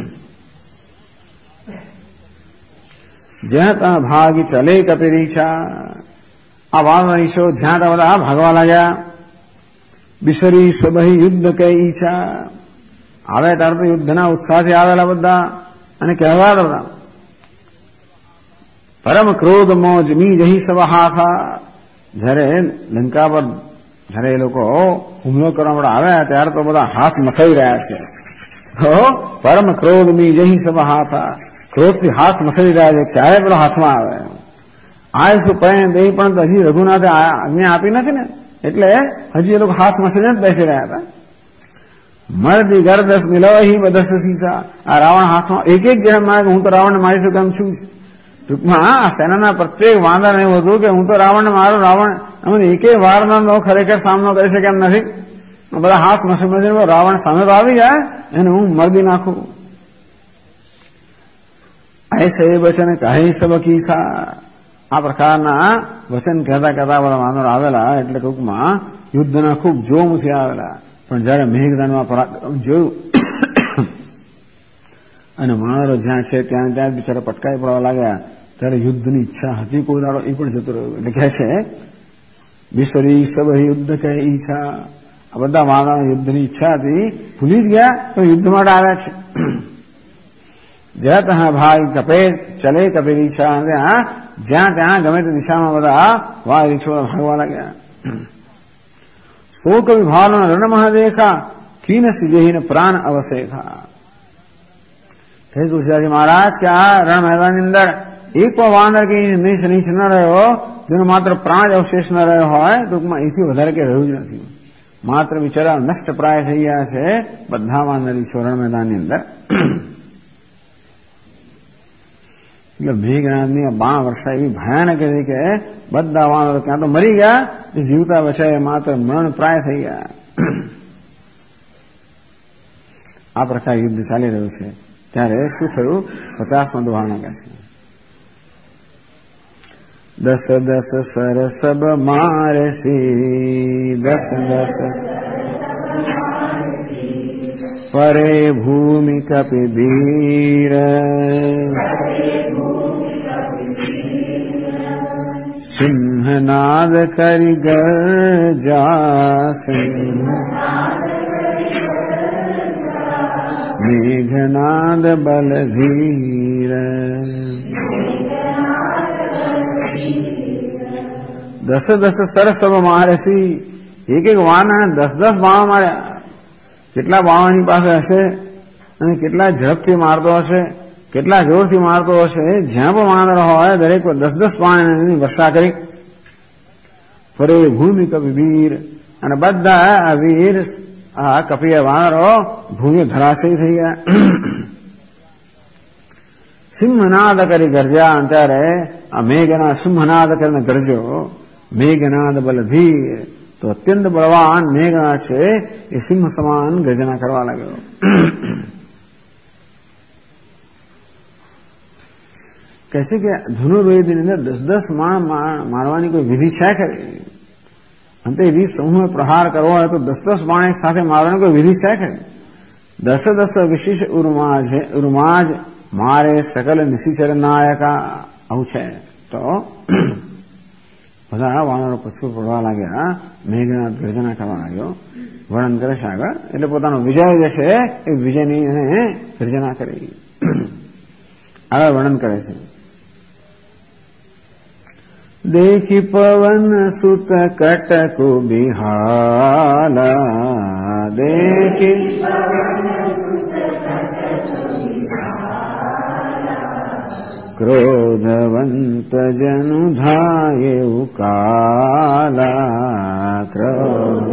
જ્યાં ત્યાં ભાગી ચલે કપિરીછા, આ વાનરીશો જ્યાં ત્યાં બધા ભાગવા લાગ્યા. બિસરી સબહી યુદ્ધ કે ઈચ્છા, આવે ત્યારે તો યુદ્ધના ઉત્સાહથી આવેલા બધા અને કહેવા હતા. પરમ ક્રોધ મોજ મી જહી સવાહાથા, જયારે લંકા પર જયારે એ લોકો હુમલો કરવા માટે આવ્યા ત્યારે તો બધા હાથ મથાઈ રહ્યા છે. તો પરમ ક્રોધ મી જહી સવાહાથા, ક્રોધથી હાથ મથાઈ રહ્યા છે. ક્યારે પેલો હાથમાં આવે આ શું પણ એ પણ હજી રઘુનાથે આજ્ઞા આપી નથી ને, એટલે હજી એ લોકો હાથ મસળીને જ બેસી રહ્યા હતા. મરદી ગરદસ મિલવહી બદસ સીસા, આ રાવણ હાથમાં એક એક જણ મારે હું તો રાવણને મારી શકું એમ છું. ટૂંકમાં આ સેનાના પ્રત્યેક વાંદા એવું હતું કે હું તો રાવણને મારું, રાવણ અમે એકેય વારનો ખરેખર સામનો કરી શકે એમ નથી. બધા હાથ મસળી રાવણ સામે તો આવી જાય એને હું મરદી નાખું. ऐसे वचन કહી સબકીસા, આ પ્રકારના વચન કહેતા કહેતા બધા વાનરો આવેલા, એટલે ટૂંકમાં યુદ્ધના ખૂબ જોમથી આવેલા. પણ જયારે મેઘદાનમાં પરાક્રમ જોયું અને વાનરો જ્યાં છે ત્યાં ત્યાં બિચારા પટકાઈ પડવા લાગ્યા, ત્યારે યુદ્ધની ઈચ્છા હતી કોઈ દાડો એ પણ જતો રહ્યો. એટલે કહે છે બિસરી સબ યુદ્ધ કહે ઈચ્છા, આ બધા વાનરો યુદ્ધની ઈચ્છા હતી, ભૂલી જ ગયા તો યુદ્ધ માટે આવ્યા છે. જત હા ભાઈ કપે ચલે કપિરીછા, જ્યાં ત્યાં ગમે તે દિશામાં બધા વાહ રીછો ભાગવા લાગ્યા. શોક વિભાવન રણ મહાદેખા, કીન સિજહીન પ્રાણ અવશેખા. કહે તુલસીદાસજી મહારાજ કે આ રણ મેદાનની અંદર એક પણ વાનર કે નીચ નીચ ન રહ્યો જેનો માત્ર પ્રાણ જ અવશેષ ન રહ્યો હોય, ટૂંકમાં એથી વધારે કે રહ્યું જ નથી. માત્ર બિચારા નષ્ટ પ્રાય થઈ ગયા છે બધા વાનરી છો રણ મેદાનની અંદર. એટલે મેઘનાદની બાણ વર્ષા એવી ભયાનક હતી કે બધા વાનરો ક્યાં તો મરી ગયા, જીવતા બચાય માત્ર મરણ પ્રાય થઈ ગયા. આ પ્રકાર યુદ્ધ ચાલી રહ્યું છે. ત્યારે શું થયું, 50માં દોહાના કહે છે દસ દસ સરસબ મારસી, દસ દસ પરે ભૂમિ કપિબીર, સિંહનાદ કરી ગર્જા, મેઘનાદ બલધીર. દસ દસ સરસબ મારસી, એક એક વાના 10-10 બાણો માર્યા. કેટલા બાણોની પાસે હશે અને કેટલા ઝડપથી મારતો હશે, કેટલા જોરથી મારતો હશે. જ્યાં પણ વાનર હોય દરેક 10-10 બાણની વર્ષા કરી. ફરે ભૂમિ કપિબીર, અને બધા આ વીર આ કપિય વાનરો ભૂમિ ધરાશયી થઈ ગયા. સિંહનાદ કરી ગરજ્યા, ત્યારે આ મેઘના સિંહનાદ કરીને ગરજ્યો. મેઘનાદ બલધીર, તો અત્યંત બળવાન મેઘનાદ છે એ સિંહ સમાન ગર્જના કરવા લાગ્યો. કહે છે કે ધનુર્વેદની અંદર 10-10 માણ મારવાની કોઈ વિધિ છે ખરી? અંતે 20 સમૂહ પ્રહાર કરવો હોય તો 10-10 બાણ એક સાથે મારવાની કોઈ વિધિ છે ખરી? 10-10 વિશેષ ઉર્માજ મારે સકલ નિશિચર નાયકા, આવું છે. તો બધા વાનરો પછું પડવા લાગ્યા, મેઘનાદ ગર્જના કરવા લાગ્યો. વર્ણન કરે છે આગળ, એટલે પોતાનો વિજય જે છે એ વિજયની એને ગર્જના કરી. આગળ વર્ણન કરે છે देखी पवन सुत कटकु बिहाला, देखी क्रोधवंत जनु धायेउ काला, क्रोध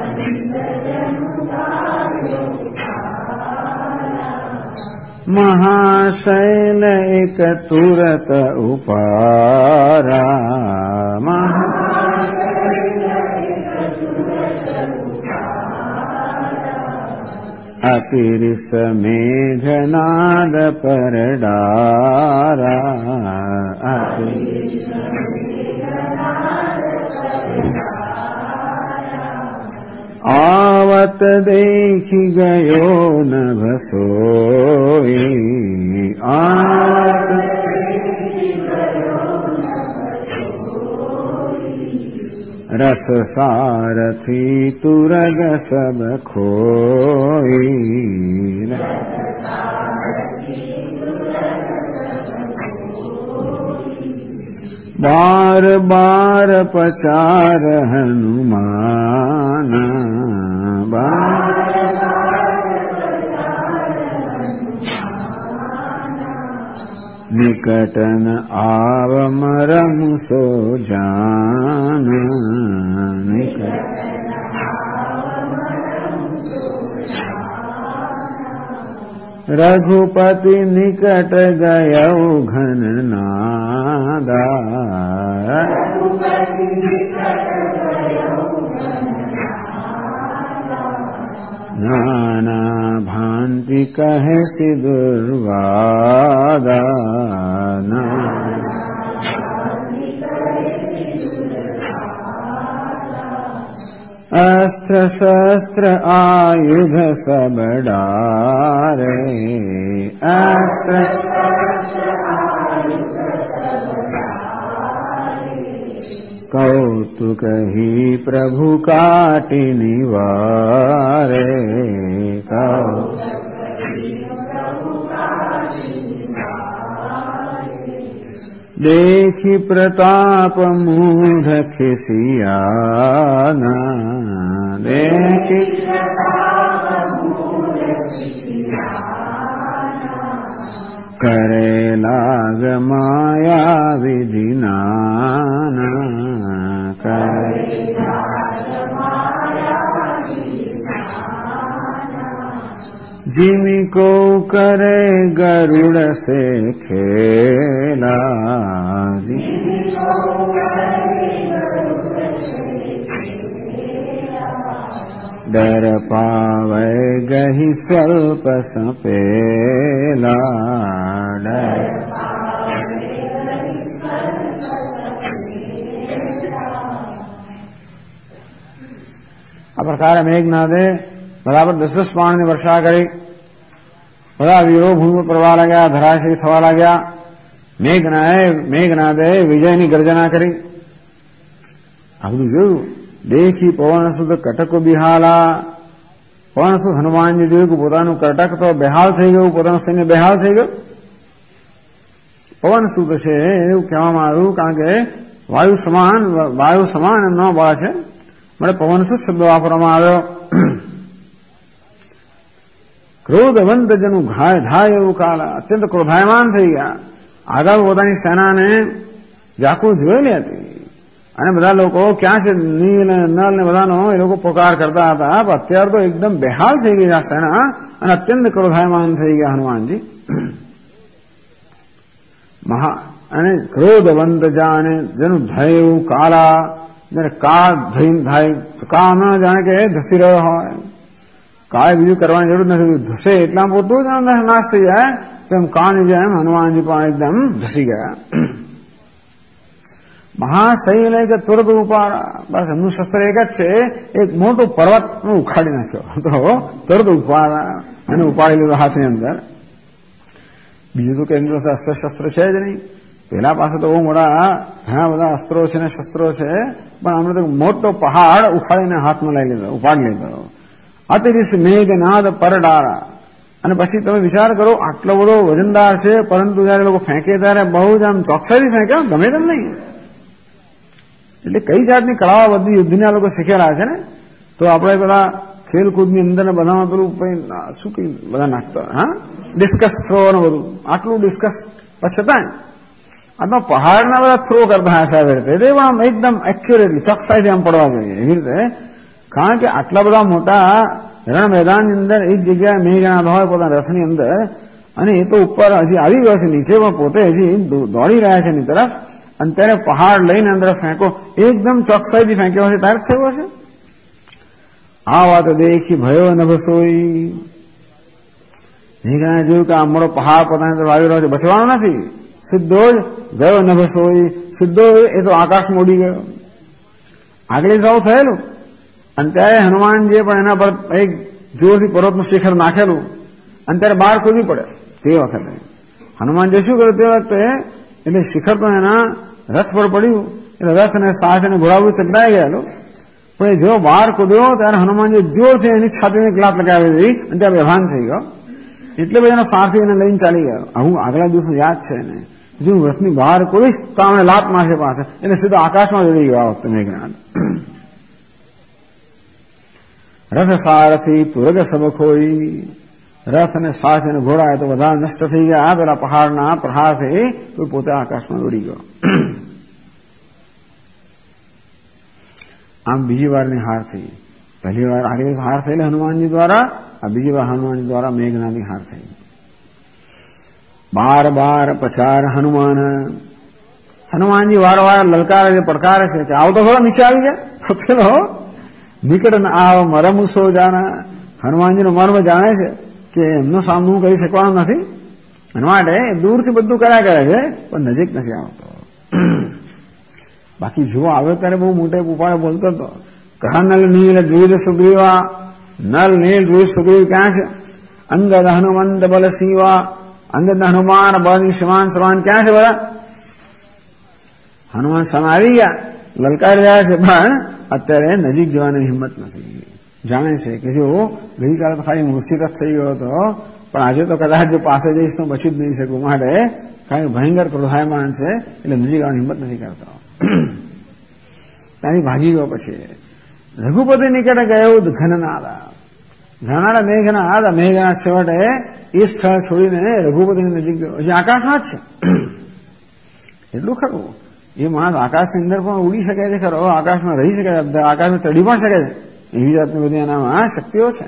महाशैल एक तुरत उपारा, अतिरिस मेघनाद पर डारा, आवत देखी गयो नभ सोई, आवत रस सारथी तुरग सब खोई, बार बार पचार हनुमान, निकटन आव मरम सो जान, रघुपति निकट गयौ घन नादा, नाना भांति कहे सि दुर्वादा, अस्त्र शस्त्र आयुध सब डारे, अस्त्र कौतुक ही प्रभु काटि निवारे, देखी प्रताप मूढ़ खिसियाना, देखी करे लाग माया विधि नाना, जिनको करे गरुड़ से खेला, डर पावे गहि स्वल्प सपेला, આ પ્રકારે મેઘનાદે બરાબર 10 પાણીની વર્ષા કરી, બધા વીરો ભૂમિ પરવા લાગ્યા, ધરાશયી થવા લાગ્યા. મેઘનાદે વિજયની ગર્જના કરી. આ બધું જોયું. દેખી પવન સુધ કટકો બિહાલા, પવન સુધ હનુમાનજી જોયું કે પોતાનું કટક તો બેહાલ થઈ ગયું, પોતાનું સૈન્ય બેહાલ થઈ ગયું. પવન સુધ છે એવું કહેવામાં આવ્યું કારણ કે વાયુ સમાન એમનો બળ છે, મને પવન સુધ શબ્દ વાપરવામાં આવ્યો. ક્રોધવંત જનું ધાય એવું કાલા, અત્યંત ક્રોધાયમાન થઈ ગયા. આગળ પોતાની સેનાને વ્યાકુળ જોયેલી હતી અને બધા લોકો ક્યાં છે નીલ નલ ને બધાનો એ લોકો પોકાર કરતા હતા. અત્યારે તો એકદમ બેહાલ થઈ ગઈ આ સેના અને અત્યંત ક્રોધાયમાન થઈ ગયા હનુમાનજી. અને ક્રોધવંત જાણે જેનું ધય એવું કાલા, જેને કા ન જાણે કે ધસી રહ્યો હોય. કાળે બીજું કરવાની જરૂર નથી, ધસે એટલા પોતું જ નાશ થઈ જાય. તેમ કાની જેમ હનુમાનજી પણ એકદમ ધસી ગયા. મહાશૈલ કે તુરત ઉપાડા, બસ એમનું શસ્ત્ર એક જ છે, એક મોટો પર્વત ઉખાડી નાખ્યો તો તુરત ઉપાડા અને ઉપાડી લીધો હાથની અંદર. બીજું તો કે એમનું અસ્ત્ર શસ્ત્ર છે જ નહીં. પેલા પાસે તો બહુ મોટા ઘણા બધા અસ્ત્રો છે ને શસ્ત્રો છે, પણ અમને તો મોટો પહાડ ઉખાડીને હાથમાં લઈ લીધો, ઉપાડી લીધો. અતિરિસ મેઘનાદ પરડારા. અને પછી તમે વિચાર કરો, આટલો બધો વજનદાર છે, પરંતુ જયારે લોકો ફેંકે ત્યારે બહુ જ આમ ચોકસાઈથી ફેંકે, ગમે તેમ નહીં. એટલે કઈ જાતની કળાઓ બધી યુદ્ધની આ લોકો શીખેલા છે ને. તો આપણે પેલા ખેલકૂદની અંદર ને બધામાં પેલું શું કઈ બધા નાખતા, હા, ડિસ્કસ થ્રો ને બધું, આટલું ડિસ્કસ છતાં આ તો પહાડના બધા થ્રો કરતા હશે આવી રીતે. એટલે પણ એકદમ એક્યુરેટલી ચોકસાઈથી આમ પડવા જોઈએ એવી રીતે. કારણ કે આટલા બધા મોટા રણ મેદાનની અંદર એક જગ્યાએ મેઘનાદ હોય પોતાના રથની અંદર, અને એ તો ઉપર હજી આવી ગયો છે નીચે, પણ પોતે હજી દોડી રહ્યા છે એની તરફ, અને ત્યારે પહાડ લઈને અંદર ફેંકો, એકદમ ચોકસાઈથી ફેંક્યો હશે ત્યારે થયો હશે. આ વાત દેખી ભયો નભસોઈ. મેઘનાદે જોયું કે આ મોટો પહાડ પોતાની તરફ આવી રહ્યો છે, બચવાનો નથી. સીધો જ ગયો નભસોઈ, સીધો એ તો આકાશમાં ઉડી ગયો. આગળ જાવ થયેલું, અને ત્યારે હનુમાનજીએ પણ એના પર એક જોરથી પર્વતનું શિખર નાખેલું, અને ત્યારે બહાર કૂદી પડે. તે વખતે હનુમાનજી શું કર્યું તે વખતે, એટલે શિખર તો એના રથ પર પડ્યું, એટલે રથ અને સાથ અને ઘોડાબડું ચકડાઈ ગયેલું. પણ એ જો બહાર કૂદ્યો ત્યારે હનુમાનજી જોરથી એની છાતીને એક લાત લગાવી દીધી, અને ત્યાં બેભાન થઈ ગયો. એટલે પછી એનો સારથી એને લઈને ચાલી ગયો. હું આગલા દિવસો યાદ છે એને, જો હું રથની બહાર કૂદીશ તો આમને લાત મારશે પાસે, એટલે સીધો આકાશમાં ચડી ગયો આ વખતે મેઘનાદ. રથ સારથી તુરગ સબ ખોઈ. રથ અને સાથ અને ઘોડા તો બધા નષ્ટ થઈ ગયા પેલા પહાડના પ્રહારથી, તો પોતે આકાશમાં ઉડી ગયો. આમ બીજી વારની હાર થઈ. પહેલી વાર આગળ હાર થયેલી હનુમાનજી દ્વારા, આ બીજી વાર હનુમાનજી દ્વારા મેઘનાદની હાર થઈ. બાર બાર પચાર હનુમાન. હનુમાનજી વારંવાર લલકારે છે, પડકારે છે કે આવો તો ખરો, નીચે આવી જાય. પેલો નિકટ ન આવ મરમ સો જાના. હનુમાનજીનો મર્મ જાણે છે કે એમનો સામનો હું કરી શકવાનો નથી, એના માટે દૂરથી બધું કર્યા કરે છે, પણ નજીક નથી આવતો. બાકી જો આવ્યો ત્યારે બહુ મોટે ઉપાડે બોલતો હતો. કહા નલ નીલ દ્વિજ સુગ્રીવા. નલ નીલ દ્વિજ સુગ્રીવ ક્યાં છે? અંગદ હનુમંત બલ શિવા. અંગદ હનુમાન બળની સમાન સમાન ક્યાં છે બધા? હનુમાન સામે આવી ગયા, લલકારી રહ્યા છે, પણ અત્યારે નજીક જવાની હિંમત નથી. જાણે છે કે જો ગઈકાલે તો ખાલી મૂર્છિત થઈ ગયો હતો, પણ આજે તો કદાચ જો પાસે જઈશ તો બચી જ નહીં શકું, માટે કારણ કે ભયંકર ક્રોધાયમાન છે, એટલે નજીક આવવાની હિંમત નથી કરતો. ત્યાંથી ભાગી ગયો. પછી રઘુપતિ નિકટ ગયો ઘનનાદ. ઘનનાદ મેઘનાદ. મેઘનાદ છેવટે એ સ્થળ છોડીને રઘુપતિની નજીક ગયો. હજી આકાશમાં જ છે એટલું ખરું. એ માણસ આકાશની અંદર પણ ઉડી શકે છે ખરો, આકાશમાં રહી શકે છે, આકાશમાં ચડી પણ શકે છે, એવી જાતની બધી એનામાં શક્તિઓ છે.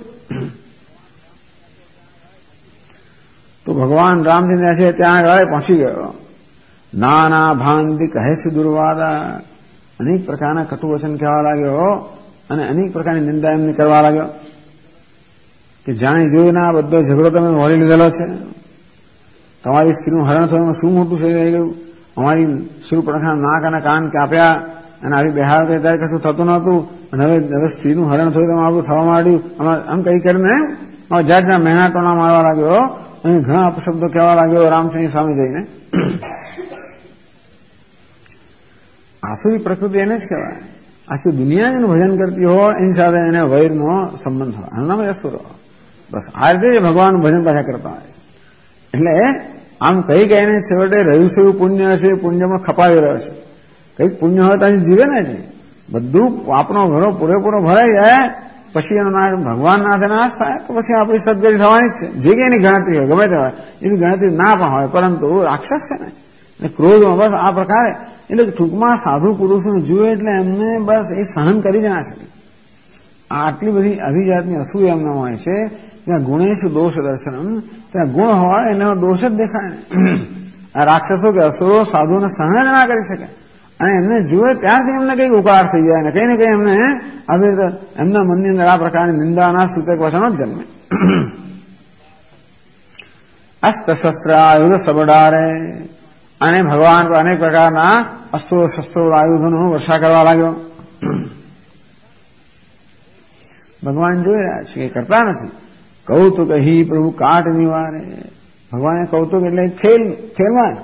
તો ભગવાન રામચંદ્ર છે ત્યાં આગળ પહોંચી ગયો. નાના ભાંતિ કહે છે દુર્વાદા. અનેક પ્રકારના કટુ વચન કહેવા લાગ્યો, અને અનેક પ્રકારની નિંદા એમની કરવા લાગ્યો કે જાણે જોઈને આ બધો ઝઘડો તમે વળી લીધેલો છે. તમારી સ્ત્રીનું હરણ થયું શું મોટું થઈ ગયું? અમારી શૂર્પણખાના નાક અને કાન કાપ્યા, અને આવી બેહાર કરી ત્યારે કશું થતું નહોતું, અને હવે સ્ત્રીનું હરણ થયું તો આપણું થવા માંડ્યું. આમ કઈ કરીને જાત જાત મહેનાટોના મારવા લાગ્યો, અને ઘણા અપશબ્દો કહેવા લાગ્યો રામચંદ્રની સામે જઈને. આસુરી પ્રકૃતિ એને જ કહેવાય. આખી દુનિયા એનું ભજન કરતી હોય એની સાથે એને વૈરનો સંબંધ હોય, આનું નામ અસુરો. બસ આ રીતે ભગવાનનું ભજન પાછા કરતા હોય. એટલે આમ કઈ કઈને છેવટે રહ્યું છે એવું પુણ્ય હશે, પુણ્યમાં ખપાવી રહ્યો છે. કંઈક પુણ્ય હોય તો અહીં જીવે ને, બધું પાપનો ઘરો પૂરેપૂરો ભરાઈ જાય, પછી એનો નાશ ભગવાનના હાથે નાશ થાય, તો પછી આપણી સદગતિ થવાની જ છે. જે કે એની ગણતરી હોય ગમે તે હોય, એની ગણતરી ના પણ હોય, પરંતુ રાક્ષસ છે ને ક્રોધમાં બસ આ પ્રકારે. એટલે ટૂંકમાં સાધુ પુરુષોને જુએ એટલે એમને બસ એ સહન કરી જ ના શકે. આટલી બધી અભિજાતની અસૂય એમને હોય છે. ત્યાં ગુણેશ દોષ દર્શનમ, ત્યાં ગુણ હોય એનો દોષ જ દેખાય ને. આ રાક્ષસો કે અસુરો સાધુને સહન ના કરી શકે, અને એમને જુએ ત્યારથી એમને કંઈક ઉકાર થઈ જાય, ને કઈ ને કઈ એમને આવી રીતે એમના મનની અંદર આ પ્રકારની નિંદાના સૂચક વચનો જ જન્મે. અસ્ત્ર શસ્ત્ર આયુધ સબડારે. અને ભગવાન પર અનેક પ્રકારના અસ્ત્રો શસ્ત્રો આયુધોનું વર્ષા કરવા લાગ્યો. ભગવાન જોઈ રહ્યા છે કે કરતા નથી. કૌતુક હિ પ્રભુ કાટ નિવારે. ભગવાને કૌતુક એટલે ખેલમાં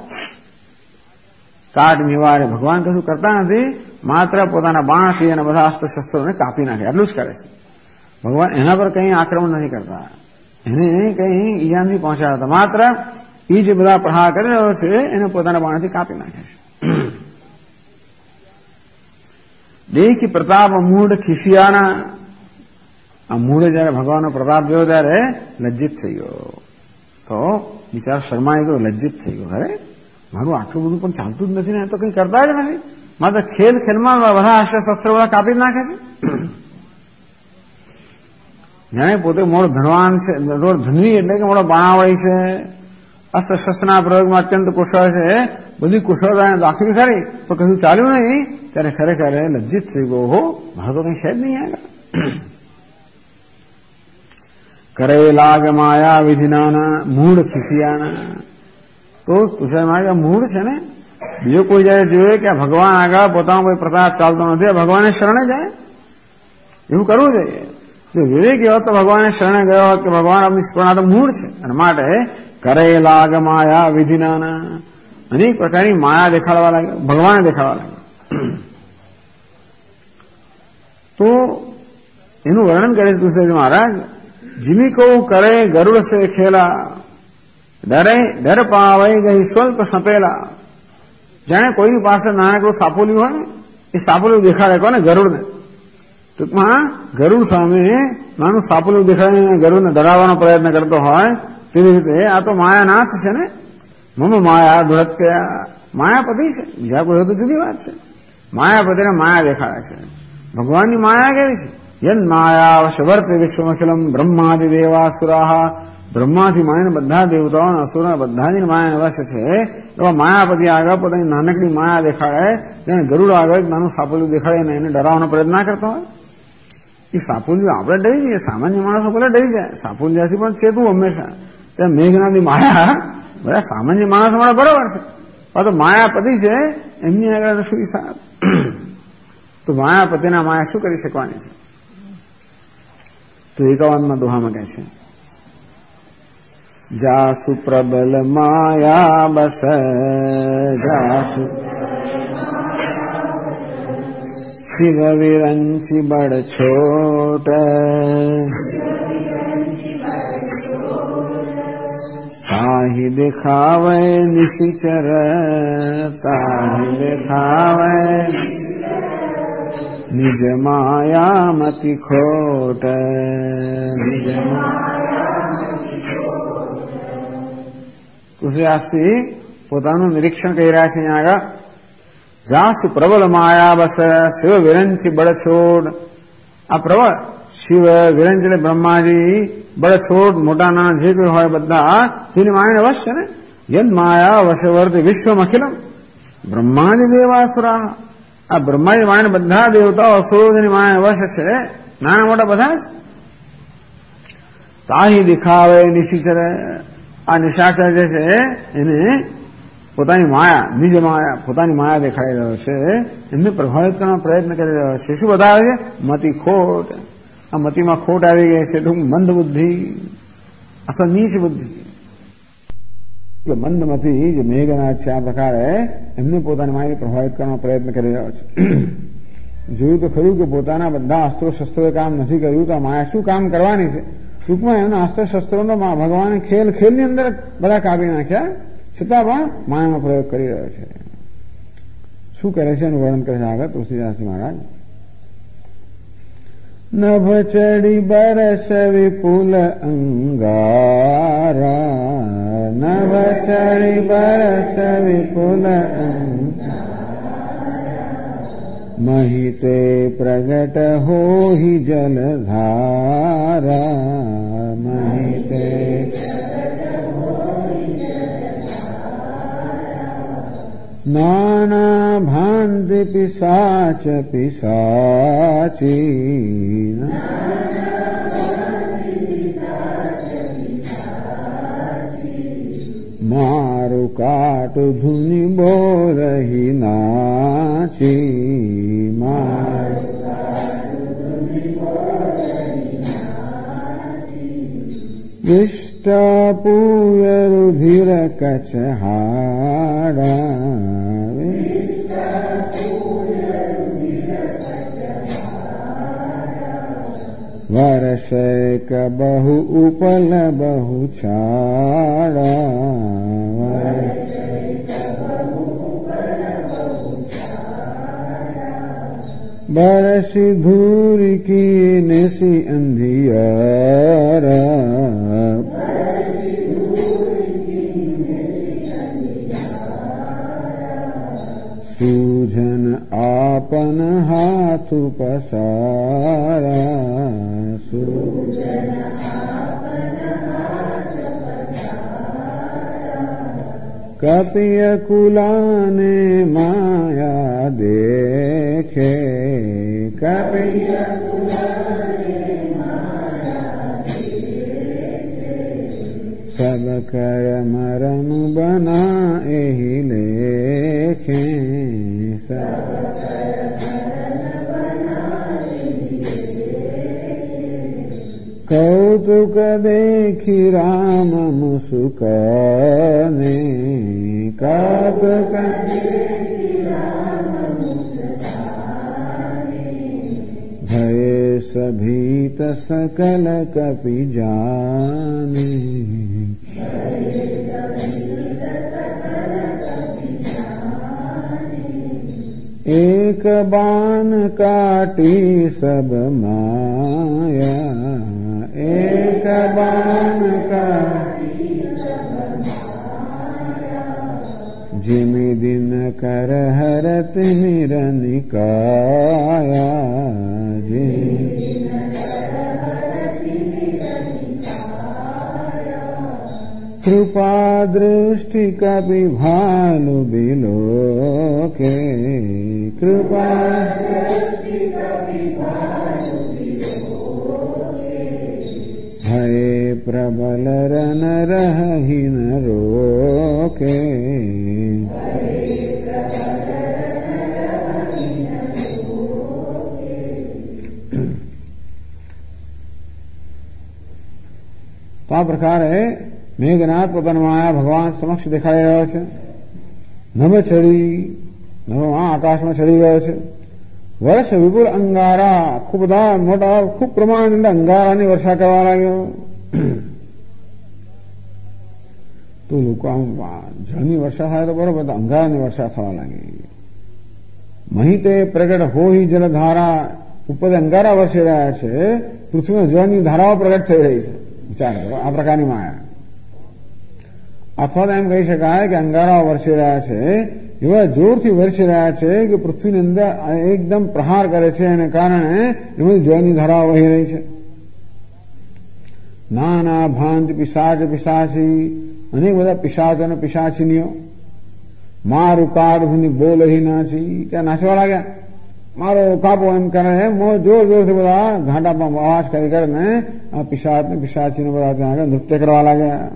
કાટ નિવારે. ભગવાન કશું કરતા નથી, માત્ર પોતાના બાણથી અને બધા અસ્ત્ર શસ્ત્રોને કાપી નાખે, એટલું જ કરે છે. ભગવાન એના પર કંઈ આક્રમણ નથી કરતા, એને કંઈ ઈજા નથી પહોંચાડતા, માત્ર એ જે બધા પ્રહાર કરી રહ્યો છે એને પોતાના બાણથી કાપી નાખે છે. દેખી પ્રતાપ મૂઢ ખિસિયાના. આ મૂઢે જયારે ભગવાનનો પ્રતાપ જોયો ત્યારે લજ્જિત થઈ ગયો. તો બિચારો શરમાઈ ગયો, લજ્જિત થઈ ગયો. અરે મારું આટલું બધું પણ ચાલતું જ નથી ને, તો કંઈ કરતા જ નથી. માત્ર ખેલ ખેલમાં બધા અસ્ત્ર શસ્ત્રો બધા કાપી જ નાખે છે. જાણે પોતે મોડો ધનવાન છે, ધનવી એટલે કે મોડો બાણાવળી છે, અસ્ત્ર શસ્ત્રના પ્રયોગમાં અત્યંત કુશળ છે, બધી કુશળતા દાખવી ખરી, તો કશું ચાલ્યું નહીં. ત્યારે ખરેખર લજ્જિત થઈ ગયો. હો મારો તો કઈ છે જ નહીં આગળ. કરે લાગ માયા વિધિનાના મૂળ ખિસિયાના. તો તુષાર મૂળ છે ને, બીજો કોઈ જયારે જોયે કે ભગવાન આગળ પોતાનો કોઈ પ્રતાપ ચાલતો નથી, ભગવાને શરણે જાય, એવું કરવું જોઈએ. જો વિવેક એવો તો ભગવાને શરણે ગયો હોત કે ભગવાન આપની સ્મરણા તો મૂળ છે, અને માટે કરે લાગ માયા વિધિનાના અનેક પ્રકારની માયા દેખાડવા લાગે, ભગવાને દેખાડવા લાગે. તો એનું વર્ણન કરે છે તુલસીદાસ મહારાજ. જીમી કહું કરે ગરુડ સે ખેલા, ડર પાવાઈ ગઈ સ્વલ્પ સપેલા. જાણે કોઈની પાસે નાનકડું સાપોલિયું હોય ને, એ સાપોલિયું દેખાડે કોને? ગરુડને. ટૂંકમાં ગરુડ સામે નાનું સાપોલિયું દેખાડીને ગરુડને ડરાવવાનો પ્રયત્ન કરતો હોય તેવી રીતે આ તો માયાનાથ છે ને. મમ માયા ધુરત્યા, માયાપતિ છે, બીજા કોઈ તો જુદી વાત છે. માયાપતિને માયા દેખાડે છે. ભગવાનની માયા કેવી છે? યન માયા વશવર્તે વિશ્વમખિલમ બ્રહ્માદિ દેવાસુરાહ. બ્રહ્માથી માયાને બધા દેવતાઓ અસુરો બધાની માયાને વશ છે. એવા માયાપતિ આગળ પોતાની નાનકડી માયા દેખાડે, તેને ગરુડ આગળ નાનું સાપોલિયું દેખાડે ને એને ડરાવવાનો પ્રયત્ન ના કરતો હોય. એ સાપોલિયું આપણે ડરી જઈએ, સામાન્ય માણસો ભલે ડરી જાય, સાપોલિયાથી પણ ચેતવું હંમેશા. ત્યાં મેઘનાની માયા બધા સામાન્ય માણસો માટે બરોબર છે, તો માયાપતિ છે એમની આગળ શું હિસાબ? તો માયાપતિના માયા શું કરી શકવાની છે? તો 51માં દોહામાં કહે છે, જાસુ પ્રબલ માયા બસ, જાસુ શિવ વિરંચી બળ છોટ, તાહી દેખાવે નિશિચર, તાહી દેખાવે નિજ માયા મતિ ખોટ, નિજ તુલસીદાસજી પોતાનું નિરીક્ષણ કરી રહ્યા છે અહીંયા આગળ. જાસુ પ્રબલ માયા બસ, શિવ વિરંચી બળછોડ. આ પ્રબળ શિવ વિરંચ એટલે બ્રહ્માજી, બળછોડ મોટા નાના જે કોઈ હોય બધા જેની માયાને વશ છે ને. યન માયા વશવર્તી વિશ્વમ અખિલમ બ્રહ્માદિ દેવાસુરા. આ બ્રહ્માજી માયાને બધા દેવતાઓ અસુરો જેની માયાને વશ છે, નાના મોટા બધા જ. તાહી દેખાવે નિશિચર. આ નિશાચર જે છે એને પોતાની માયા, નિજ માયા, પોતાની માયા દેખાડી રહ્યો છે, એમને પ્રભાવિત કરવાનો પ્રયત્ન કરી રહ્યો છે. શું બતાવે છે? મતિ ખોટ. આ મતિમાં ખોટ આવી ગઈ છે, ટૂંક મંદ બુદ્ધિ અથવા નીચ બુદ્ધિ. મંદમતી જે મેઘનાથ છે આ પ્રકારે એમને પોતાની માયાને પ્રભાવિત કરવાનો પ્રયત્ન કરી રહ્યો છે. જોયું તો ખરું કે પોતાના બધા અસ્ત્રો શસ્ત્રોએ કામ નથી કર્યું, તો આ માયા શું કામ કરવાની છે? ટૂંકમાં એના અસ્ત્ર શસ્ત્રોનો ભગવાને ખેલની અંદર બધા કાપી નાખ્યા, છતાં પણ માયાનો પ્રયોગ કરી રહ્યો છે. શું કરે છે એનું વર્ણન કરે છે આગળ તુલસીદાસજી મહારાજ. નભ ચડી બરસ વિપુલ અંગારા, નભ ચડી બરસ વિપુલ महिते प्रगट होहि जलधारा, महिते नाना भांति पिशाच पिशाची, मारु काटु धुनि बोलहि नाची, विष्टापूय रुधिर कचहाड़ा, वर्षैक बहु उपल बहु छाड़ा, बरसी धूल की नेसी अंधियारा सूझन आपन हाथ पसारा कपिय कुलाने माया देखे कपिय सब कर मरम बना एहि लेखे कौतुक देखी राम मुस्काने कौतुक भय सभीत सकल कपि जाने एक बाण काटी सब माया एक बाण काटी जिमि दिन कर हरत निरनिकाया कृपा दृष्टि कपि भानु बिलोके कृपा भय प्रबल रन रहि न रोके तो આ પ્રકારે મેઘનાથ પોતાની માયા ભગવાન સમક્ષ દેખાઈ રહ્યો છે. નભ આકાશમાં ચડી ગયો છે. વર્ષ વિપુલ અંગારા ખૂબ બધા મોટા ખૂબ પ્રમાણની અંદર અંગારાની વર્ષા કરવા લાગ્યો. તો લોકો આમ જળની વર્ષા થાય તો બરોબર, તો અંગારાની વર્ષા થવા લાગી. મહિતે પ્રગટ હોઈ જલધારા ઉપર અંગારા વરસી રહ્યા છે. પૃથ્વીમાં જળની ધારાઓ પ્રગટ થઈ રહી છે. વિચાર કરો આ પ્રકારની માયા. અથવા તો એમ કહી શકાય કે અંગારાઓ વરસી રહ્યા છે, એવા જોરથી વરસી રહ્યા છે કે પૃથ્વીની અંદર એકદમ પ્રહાર કરે છે, એને કારણે એમાં જળની ધારાઓ વહી રહી છે. નાના ભાંત પિશાચ પિશાચી અનેક બધા પિશાચ અને પિશાચીનીઓ મારું કાઢની બોલહી નાચી ત્યાં નાચવા લાગ્યા. મારો કાપો એમ કરે જોર જોરથી બધા ઘાટામાં અવાજ કરી કરીને આ પિશાચ ને પિશાચીને બધા ત્યાં આગળ નૃત્ય કરવા લાગ્યા.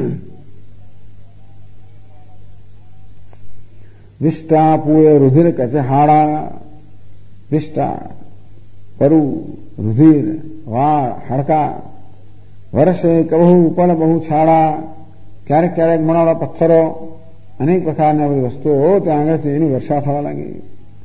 વિષ્ટા પુએ રુધિર કચહાડા વિષ્ટા પરુ રુધિર વાળ હાડકા વર્ષે કબહુ પલ બહુ છાડા ક્યારેક ક્યારેક મણાવાળા પથ્થરો અનેક પ્રકારના બધી વસ્તુઓ ત્યાં આગળથી એની વર્ષા થવા લાગી.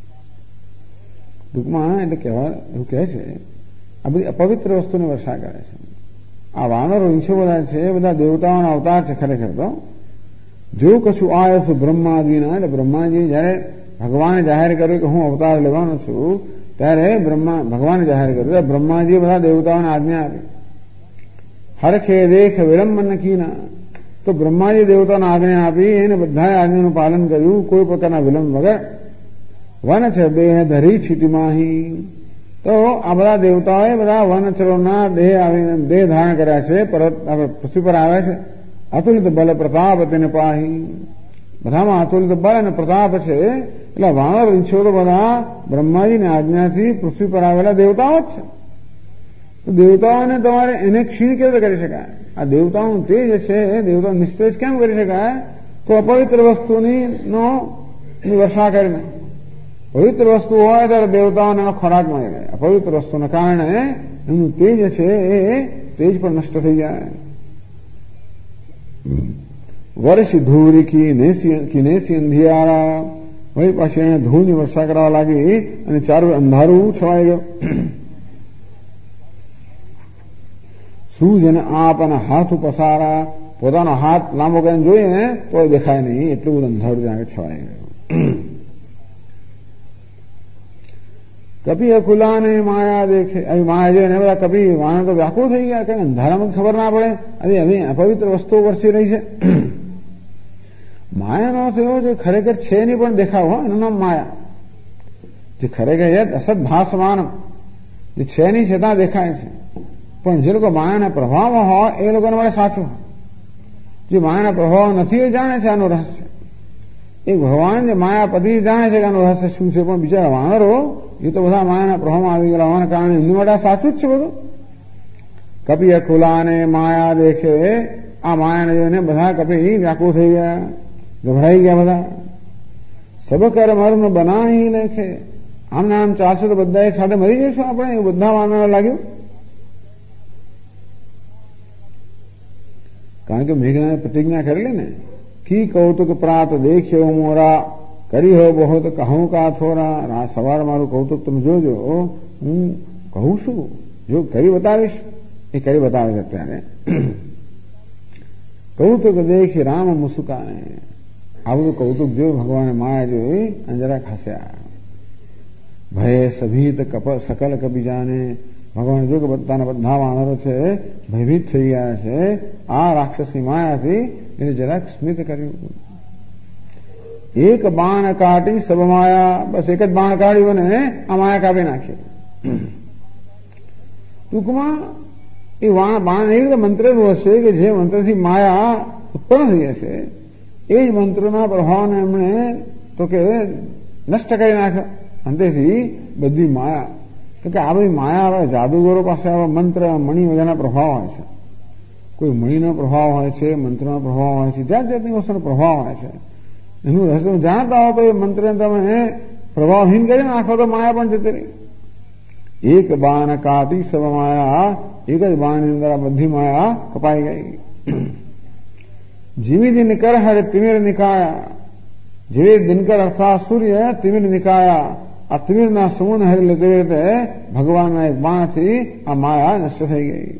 ટૂંકમાં એટલે કહેવા એવું કહે છે આ બધી અપવિત્ર વસ્તુની વર્ષા કરે છે. આ વાનરો ઈંછો બધા છે એ બધા દેવતાઓના અવતાર છે ખરેખર તો. જો કશું આયસુ બ્રહ્માદિના એટલે બ્રહ્માજી જયારે ભગવાને જાહેર કર્યું કે હું અવતાર લેવાનો છું ત્યારે ભગવાને જાહેર કર્યું બ્રહ્માજીએ બધા દેવતાઓને આજ્ઞા આપી. હરખે દેખ વિલંબ નકીના તો બ્રહ્માજી દેવતાઓને આજ્ઞા આપી એને બધાએ આજ્ઞાનું પાલન કર્યું કોઈ પ્રકારના વિલંબ વગર. વન છે દેહ ધરી છીટીમાહી તો આ બધા દેવતાઓએ બધા વનચરોના દેહ ધારણ કર્યા છે. પૃથ્વી પર આવ્યા છે. અતુલિત બલ પ્રતાપ તેને પાહી બધામાં અતુલિત બળ અને પ્રતાપ છે. એટલે વાનર ઈંછો તો બધા બ્રહ્માજીની આજ્ઞાથી પૃથ્વી પર આવેલા દેવતાઓ જ છે. તો દેવતાઓને તમારે એને ક્ષીણ કેવી રીતે કરી શકાય? આ દેવતાઓનું તેજ છે દેવતાઓ નિસ્તેજ કેમ કરી શકાય? તો અપવિત્ર વસ્તુની વર્ષા કરીને. પવિત્ર વસ્તુ હોય ત્યારે દેવતાઓને એનો ખોરાક મળી રહે. અપવિત્ર વસ્તુના કારણે એમનું તેજ છે એ તેજ પણ નષ્ટ થઈ જાય. વર્ષ ધૂરી કી અંધિયારા વળી પાછી એને ધૂળની વર્ષા કરવા લાગી અને ચારું અંધારું છવાઈ ગયું. સૂજન આપ અને હાથ પસારા પોતાનો હાથ લાંબો કરીને જોઈએ ને તો દેખાય નહીં એટલું બધું અંધારું ત્યાં છવાઈ ગયું. કપી અકુલાને માયા દેખે, અહીં માયા જોઈને બધા કપી વાણર તો વ્યાકુળ થઈ ગયા, કઈ અંધારામાં ખબર ના પડે, હવે અપવિત્ર વસ્તુઓ વરસી રહી છે. માયાનો અર્થ એવો છે ખરેખર છે નહીં પણ દેખાવ, એનું નામ માયા. જે ખરેખર અસત ભાસમાન, જે છે નહીં છતાં દેખાય છે, પણ જે લોકો માયાના પ્રભાવમાં હોય એ લોકોને માટે સાચું હોય. જે માયાના પ્રભાવ નથી એ જાણે છે આનું રહસ્ય. એ ભગવાન જે માયાપતિ જાણે છે કે આનું રહસ્ય શું છે, પણ બિચારા વાનરો એ તો બધા માયાના પ્રભાવમાં આવી ગયેલા હોવાના કારણે એમની માટે સાચું જ છે બધું. કપી ખુલાને માયા દેખે, આ માયાને જોઈને બધા કપી વ્યાકુળ થઈ ગયા, ગભરાઈ ગયા બધા. સબ કર્મ બનાવી લેખે, આમને આમ ચાલશે તો બધા એક સાથે મરી જઈશું આપણે, એવું બધા વાનરો લાગ્યું. કારણ કે મેઘનાએ પ્રતિજ્ઞા કરેલી ને, કી કૌતુક પ્રાત દેખ્યો મોરા, કરી હો બહુ તો કહું કા થોરા. સવાર મારું કૌતુક તમે જોજો, હું કહું છું, જો કરી બતાવીશ, એ કરી બતાવે છે અત્યારે. કૌતુક દેખી રામ મુસુકાને, આ બધું કૌતુક જોયું ભગવાને માયા જોઈ અને જરાક હસ્યા. ભય સભીત સકલ કપી જાને, ભગવાન જો કે બધા વાનરો છે ભયભીત થઈ ગયા છે આ રાક્ષસની માયાથી, એને જરાક સ્મિત કર્યું. એક બાણ કાઢી સબ માયા, બસ એક જ બાણ કાઢ્યું અને આ માયા કાપી નાખી. ટૂંકમાં એ બાણ એવી રીતે મંત્રેલું હશે કે જે મંત્રથી માયા ઉત્પન્ન થઈ હશે એ જ મંત્રના પ્રભાવને એમણે તો કે નષ્ટ કરી નાખ્યો. અંતેથી બધી માયા, કે આ બધી માયા આવે જાદુગરો પાસે આવા મંત્ર મણી વગેરેના પ્રભાવ હોય છે. કોઈ મણીનો પ્રભાવ હોય છે, મંત્રનો પ્રભાવ હોય છે, જાત જાતની વસ્તુનો પ્રભાવ હોય છે. એનું રહસ્ય જાણતા હો તો એ મંત્રને તમે પ્રભાવહીન કરી નાખો તો માયા પણ જતી રહી. એક બાણ કાટી સબ માયા, એક જ બાણની અંદર આ બધી માયા કપાઈ ગઈ. જીવી દિનકર હરે તિમિર નિકાયા, જેવી દિનકર અર્થાત સૂર્ય તિમિર નિકાયા, આ તિમિરના સમૂહને હરી લેતે રીતે ભગવાનના એક બાણથી આ માયા નષ્ટ થઈ ગઈ.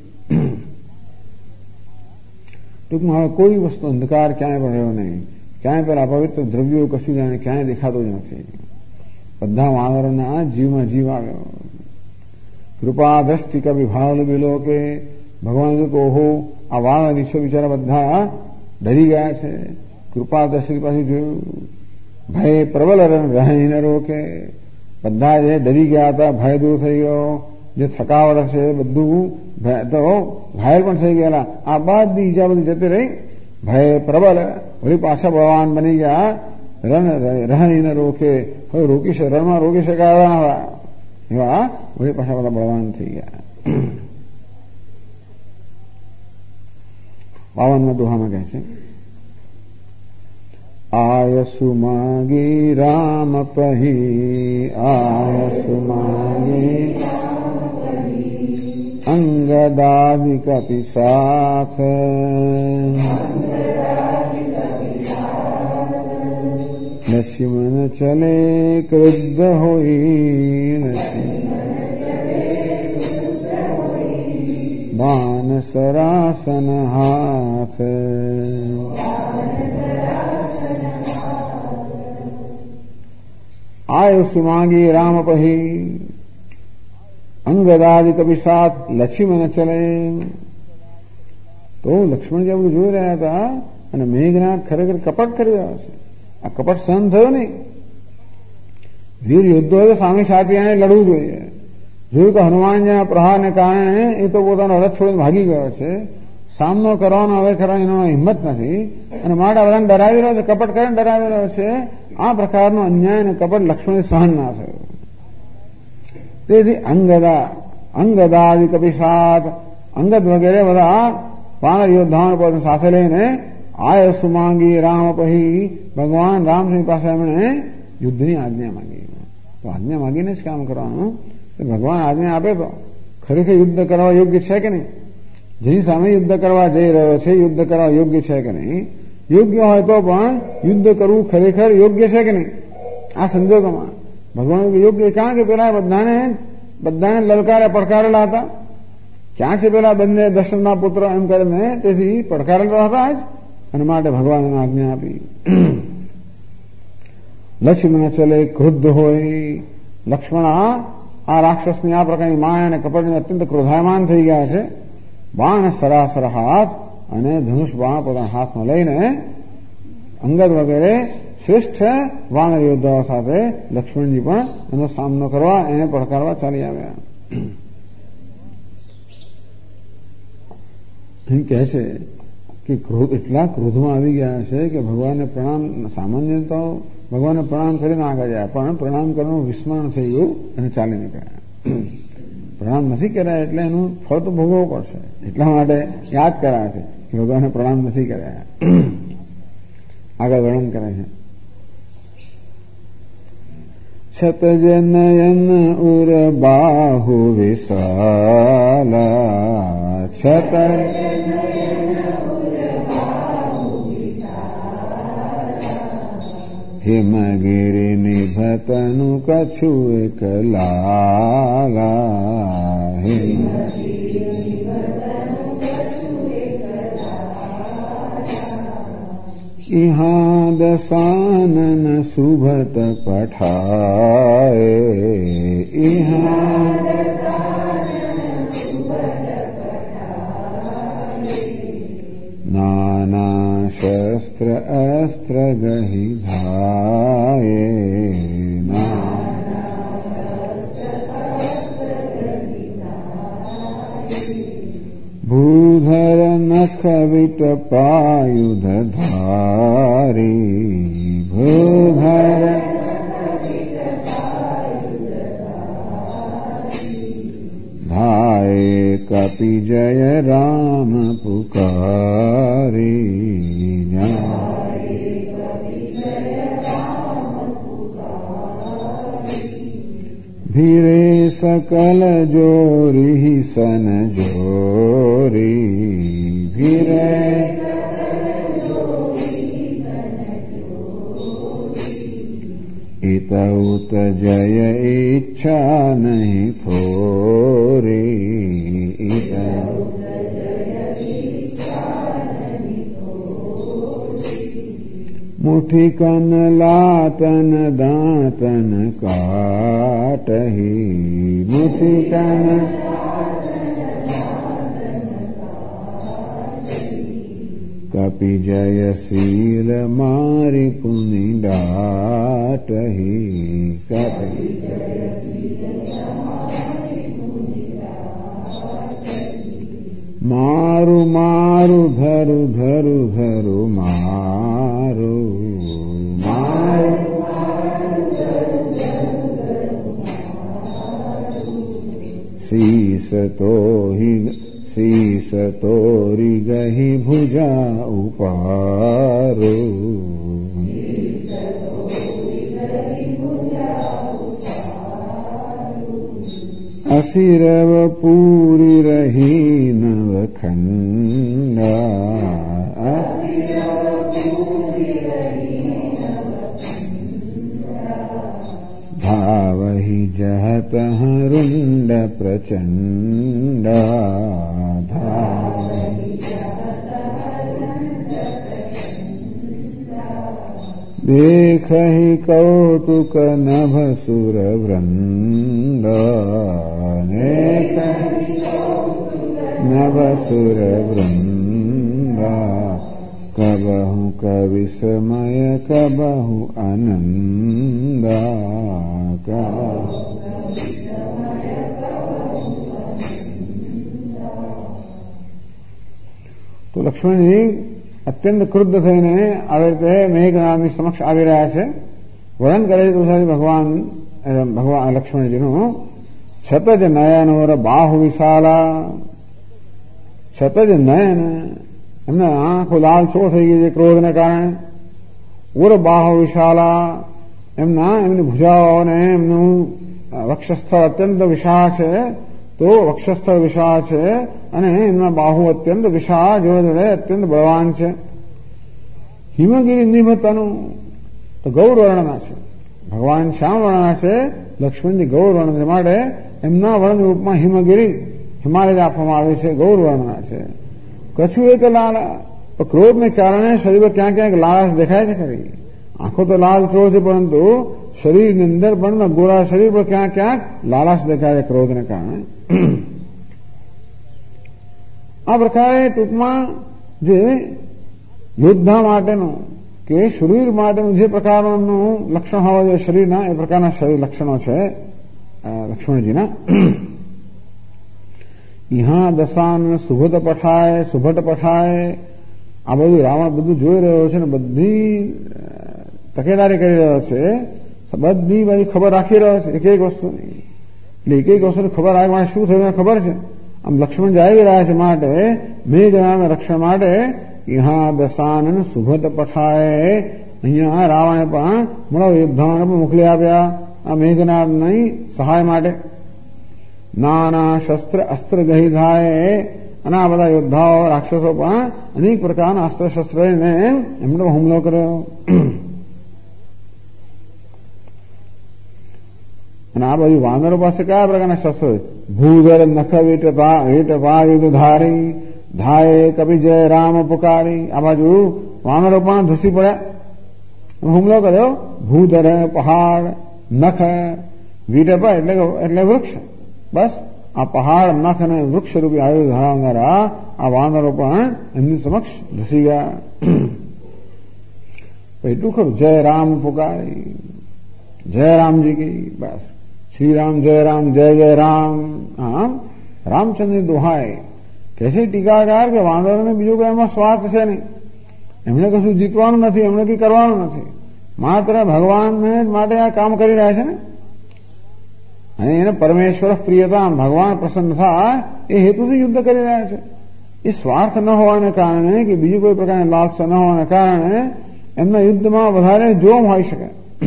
ટૂંકમાં હવે કોઈ વસ્તુ અંધકાર ક્યાંય પણ રહ્યો નહીં, ક્યાંય પેલા પવિત્ર દ્રવ્યો કશું જાણે ક્યાંય દેખાતું જ નથી. બધા વાનરોના જીવમાં જીવ આવ્યો. કૃપા દ્રષ્ટિ કભી ભાવ બિલો કે, ભગવાન ઓહો આ વાનર ઈશ્વર બિચારા બધા ડરી ગયા છે. કૃપા દ્રષ્ટિ પાછી જોયું. ભય પ્રબલ રહીને રોકે, બધા જે ડરી ગયા હતા ભય દૂર થઈ ગયો. જે થકાવટ હશે બધું તો ઘાયલ પણ થઈ ગયેલા, આ બધી ઈજા બધી જતી રહી. ભય પ્રબલ, વળી પાછા બળવાન બની ગયા. રહીને રોકે, હવે રણમાં રોકી શકાયા એવા વળી પાછા બધા બળવાન થઈ ગયા. 52માં દોહામાં કહે છે, આયસુ માગી રામ પહી, આયસુ માગી અંગદાદિ કપિ સાથ, લક્ષ્મણ ચલે ક્રુદ્ધ હોઈ, બાન સરાસન હાથ. આયુષ માગી રામ પહી, અંગદાદિ કપિ સાથ, લક્ષ્મણ ચલે. તો લક્ષ્મણ જે બધું જોઈ રહ્યા હતા અને મેઘનાથ ખરેખર કપટ કરી રહ્યા છે. આ કપટ સહન થયો નહીં. વીર યોદ્ધોએ સામે સાથે આને લડવું જોઈએ. જોયું કે હનુમાનજીના પ્રહારને કારણે એ તો પોતાનો રથ છોડીને ભાગી ગયો છે. સામનો કરવાનો હવે કરવાની એનો હિંમત નથી અને માટે બધાને ડરાવી રહ્યો છે, કપટ કરીને ડરાવી રહ્યો છે. આ પ્રકારનો અન્યાય અને કપટ લક્ષ્મણ સહન ના થયો. તેથી અંગદાદિ કપિ સાથ, અંગદ વગેરે બધા વાનર યોદ્ધાઓ સાથે લઈને આયસુ માંગી રામ પહી, ભગવાન રામસિંહ પાસે એમણે યુદ્ધની આજ્ઞા માંગી. તો આજ્ઞા માંગીને જ કામ કરવાનું. ભગવાન આજ્ઞા આપે તો ખરેખર યુદ્ધ કરવા યોગ્ય છે કે નહીં? જેની સામે યુદ્ધ કરવા જઈ રહ્યો છે યુદ્ધ કરવા યોગ્ય છે કે નહીં? યોગ્ય હોય તો પણ યુદ્ધ કરવું ખરેખર યોગ્ય છે કે નહીં? આ સંજોગોમાં ભગવાન યોગ્ય, કારણ કે પેલા બધાને લલકારે પડકારેલા હતા. ક્યાં છે પેલા બંને દશરથના પુત્ર એમ કરીને, તેથી પડકારેલા હતા જ, અને માટે ભગવાન આજ્ઞા આપી. લક્ષ્મણ ચલે ક્રુદ્ધ હોય, લક્ષ્મણ આ રાક્ષસની આ પ્રકારની માયા અને કપટને અત્યંત ક્રોધાયમાન થઈ ગયા છે. બાણ સરાસર હાથ અને ધનુષ બાણ પોતાના હાથમાં લઈને અંગદ વગેરે શ્રેષ્ઠ વાનર યોદ્ધાઓ સાથે લક્ષ્મણજી પણ એનો સામનો કરવા એને પડકારવા ચાલી આવ્યા. અહીં કહે છે કે એટલા ક્રોધમાં આવી ગયા છે કે ભગવાનને પ્રણામ, સામાન્ય તો ભગવાનને પ્રણામ કરીને આગળ જાય, પણ પ્રણામ કરવાનું વિસ્મરણ થઈ ગયું અને ચાલી નીકળ્યા. પ્રણામ નથી કર્યા એટલે એનું ફળ તો ભોગવવું પડશે, એટલા માટે યાદ કરાય છે કે ભગવાનને પ્રણામ નથી કર્યા. આગળ વર્ણન કરે છે. છતજ નયન ઉર બાહુ વિશાલા, છત હિમગિરી નિભતનુ કછુ એક લાલા, ઇહા દસાનન સુભત પઠાએ, નાના શસ્ત્ર અસ્ત્ર ગહી ધાયે, ભૂધર નખ વિટપાયુધ ધારી, ભૂધર ધાયે કપિ જય રામ પુકારી, ધીરે સકલ જોરી સન જોરી, ધીરે ઇત ઉત જય ઈચ્છા નહીં થોરી, મુઠી કન લાતન દાંતન કાટહી, મુઠી કન કપિ જય શીલ મારી પુની ડાટહી, મારું મારું ધરું ધરું ધરું મારું, શીસ તોરી ગહી ભુજા ઉપારો, અસિરવ પૂરી રહી નવખંડા, ભાવહી જહત હરુંડ પ્રચંડા, દેખહી કૌતુક નભ સુર વૃંદા, નભ સુર વૃંદા, કબહુ કવિસ્મય કબહુ આનંદા, તો લક્ષ્મણજી અત્યંત ક્રુદ્ધ થઈને આવી રીતે મેઘનાદની સમક્ષ આવી રહ્યા છે. વર્ણન કરે છે ભગવાન લક્ષ્મણજીનું. છતજ નયનોર બાહુ વિશાલા, છતજ નયન એમને આંખો લાલચો થઈ ગઈ છે ક્રોધને કારણે. ઉર બાહુ વિશાલા એમની ભુજાઓ અને એમનું વક્ષસ્થળ અત્યંત વિશાળ છે, તો વક્ષસ્થળ વિશાળ છે અને એમના બાહુ અત્યંત વિશાળ જોડે જોડે અત્યંત બળવાન છે. હિમગિરી નિભતનું તો ગૌર વર્ણના છે, ભગવાન શ્યામ વર્ણના છે, લક્ષ્મણજી ગૌર વર્ણન માટે એમના વર્ણ રૂપમાં હિમગિરી હિમાલય આપવામાં આવે છે, ગૌર વર્ણના છે. કચ્છું એક લાલ ક્રોધને કારણે શરીરમાં ક્યાંક ક્યાંક લાળાશ દેખાય છે ખરી, આંખો તો લાલ ચોળ છે, પરંતુ શરીરની અંદર પણ ગોરા શરીર પર ક્યાંક ક્યાંક લાલાશ દેખાય ક્રોધને કારણે. આ પ્રકારે ટૂંકમાં જે યોદ્ધા માટેનું કે શરીર માટેનું જે પ્રકારનું લક્ષણ હોવા જોઈએ શરીરના, એ પ્રકારના શરીર લક્ષણો છે લક્ષ્મણજીના. ઈહા દશાન સુભટ પઠાય. આ બધું રાવણ બધું જોઈ રહ્યો છે ને બધી તકેદારી કરી રહ્યો છે, બધી બધી ખબર રાખી રહ્યો છે એક એક વસ્તુની. એટલે એક એક વસ્તુની ખબર રાખવા માટે શું થયું ખબર છે. આમ લક્ષ્મણ આવી રહ્યા છે માટે મેઘનાના રક્ષણ માટે ઈહા દશાન સુભટ પઠાય. અહીંયા રાવણે પણ મોટા યોદ્ધાઓને પણ મોકલી આપ્યા આ મેઘનાદની સહાય માટે. નાના શસ્ત્ર અસ્ત્ર ગહિધાય. અને આ બધા યોદ્ધાઓ રાક્ષસો પણ અનેક પ્રકારના અસ્ત્ર શસ્ત્ર લઈને એમનો હુમલો કર્યો. અને આ બધી વાનરો પાસે કયા પ્રકારના શસ્ત્રો? ભૂધર નખ યુદ્ધ ધારી ધાય કપિ જય રામ પુકારી. આ બાજુ વાનરો પણ ધસી પડ્યા, હુમલો કર્યો. ભૂધર પહાડ, નખ, વિટપ એટલે વૃક્ષ. બસ આ પહાડ, નખ અને વૃક્ષ રૂપી આયુધ ધરાવનારા આ વાનરો પણ એમની સમક્ષ ધસી ગયા. એટલું ખરું, જય રામ પુકારી, જય રામજી કી. બસ શ્રી રામ જય રામ, જય જય રામ. આમ રામચંદ્રની દોહાઈ કે છે ટીકાકાર કે વાનરોને બીજું કોઈ એમાં સ્વાર્થ છે નહીં. એમણે કશું જીતવાનું નથી, એમણે કંઈ કરવાનું નથી, માત્ર ભગવાનને માટે આ કામ કરી રહ્યા છે ને. અને એને પરમેશ્વર પ્રિયતા, ભગવાન પ્રસન્ન થાય એ હેતુથી યુદ્ધ કરી રહ્યા છે. એ સ્વાર્થ ન હોવાને કારણે કે બીજું કોઈ પ્રકારની લાલસા ન હોવાને કારણે એમના યુદ્ધમાં વધારે જોમ હોઈ શકે.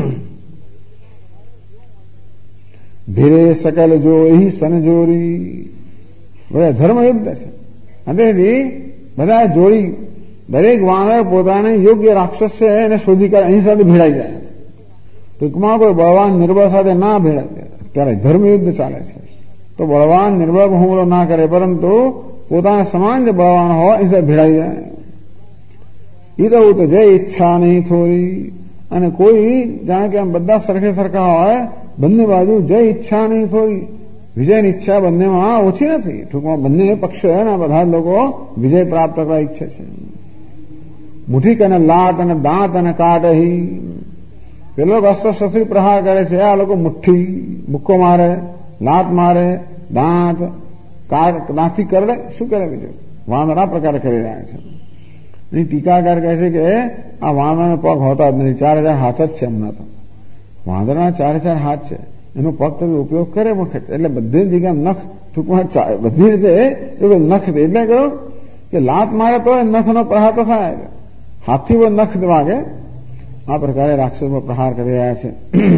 ભીરે સકલ જોઈ સનજોરી. બધા ધર્મ યુદ્ધ છે. અને બધા જોડી દરેક વાનર પોતાને યોગ્ય રાક્ષસ છે એને શોધી કાઢે, અહીં સાથે ભેળાઈ જાય. ટૂંકમાં કોઈ બળવાન નિર્બળ સાથે ના ભેળાય. ત્યારે ધર્મયુદ્ધ ચાલે છે તો બળવાન નિર્બળ હુમલો ના કરે, પરંતુ પોતાના સમાન જે બળવાન હોય એ ભેળાઈ જાય. એ તો જય ઈચ્છા નહીં થોડી. અને કોઈ જાણે કે આમ બધા સરખે સરખા હોય, બંને બાજુ જય ઈચ્છા નહીં થોડી. વિજયની ઈચ્છા બંનેમાં ઓછી નથી. ટૂંકમાં બંને પક્ષ બધા લોકો વિજય પ્રાપ્ત કરવા ઈચ્છે છે. મુઠીક અને લાત અને દાંત અને કાટહી. પેલો અસ્ત્ર શસ્ત્રી પ્રહાર કરે છે, આ લોકો મુઠ્ઠી મુક્કો મારે, લાત મારે, દાંત દાંતથી કરડે. શું કરે બીજું? વાનર આ પ્રકારે કરી રહ્યા છે. એની ટીકાકાર કહે છે કે આ વાનરના પગ હોતા જ નથી, 4000 હાથ જ છે હમણાં તો. વાંદરના 4000 હાથ છે, એનો પગ તમે ઉપયોગ કરે વખત એટલે બધી જગ્યાએ નખ, ટૂંકમાં બધી રીતે નખ. એટલે કહ્યું કે લાત મારે તો નખનો પ્રહાર તો થાય, હાથથી પણ નખ વાગે. આ પ્રકારે રાક્ષસો પર પ્રહાર કરી રહ્યા છે.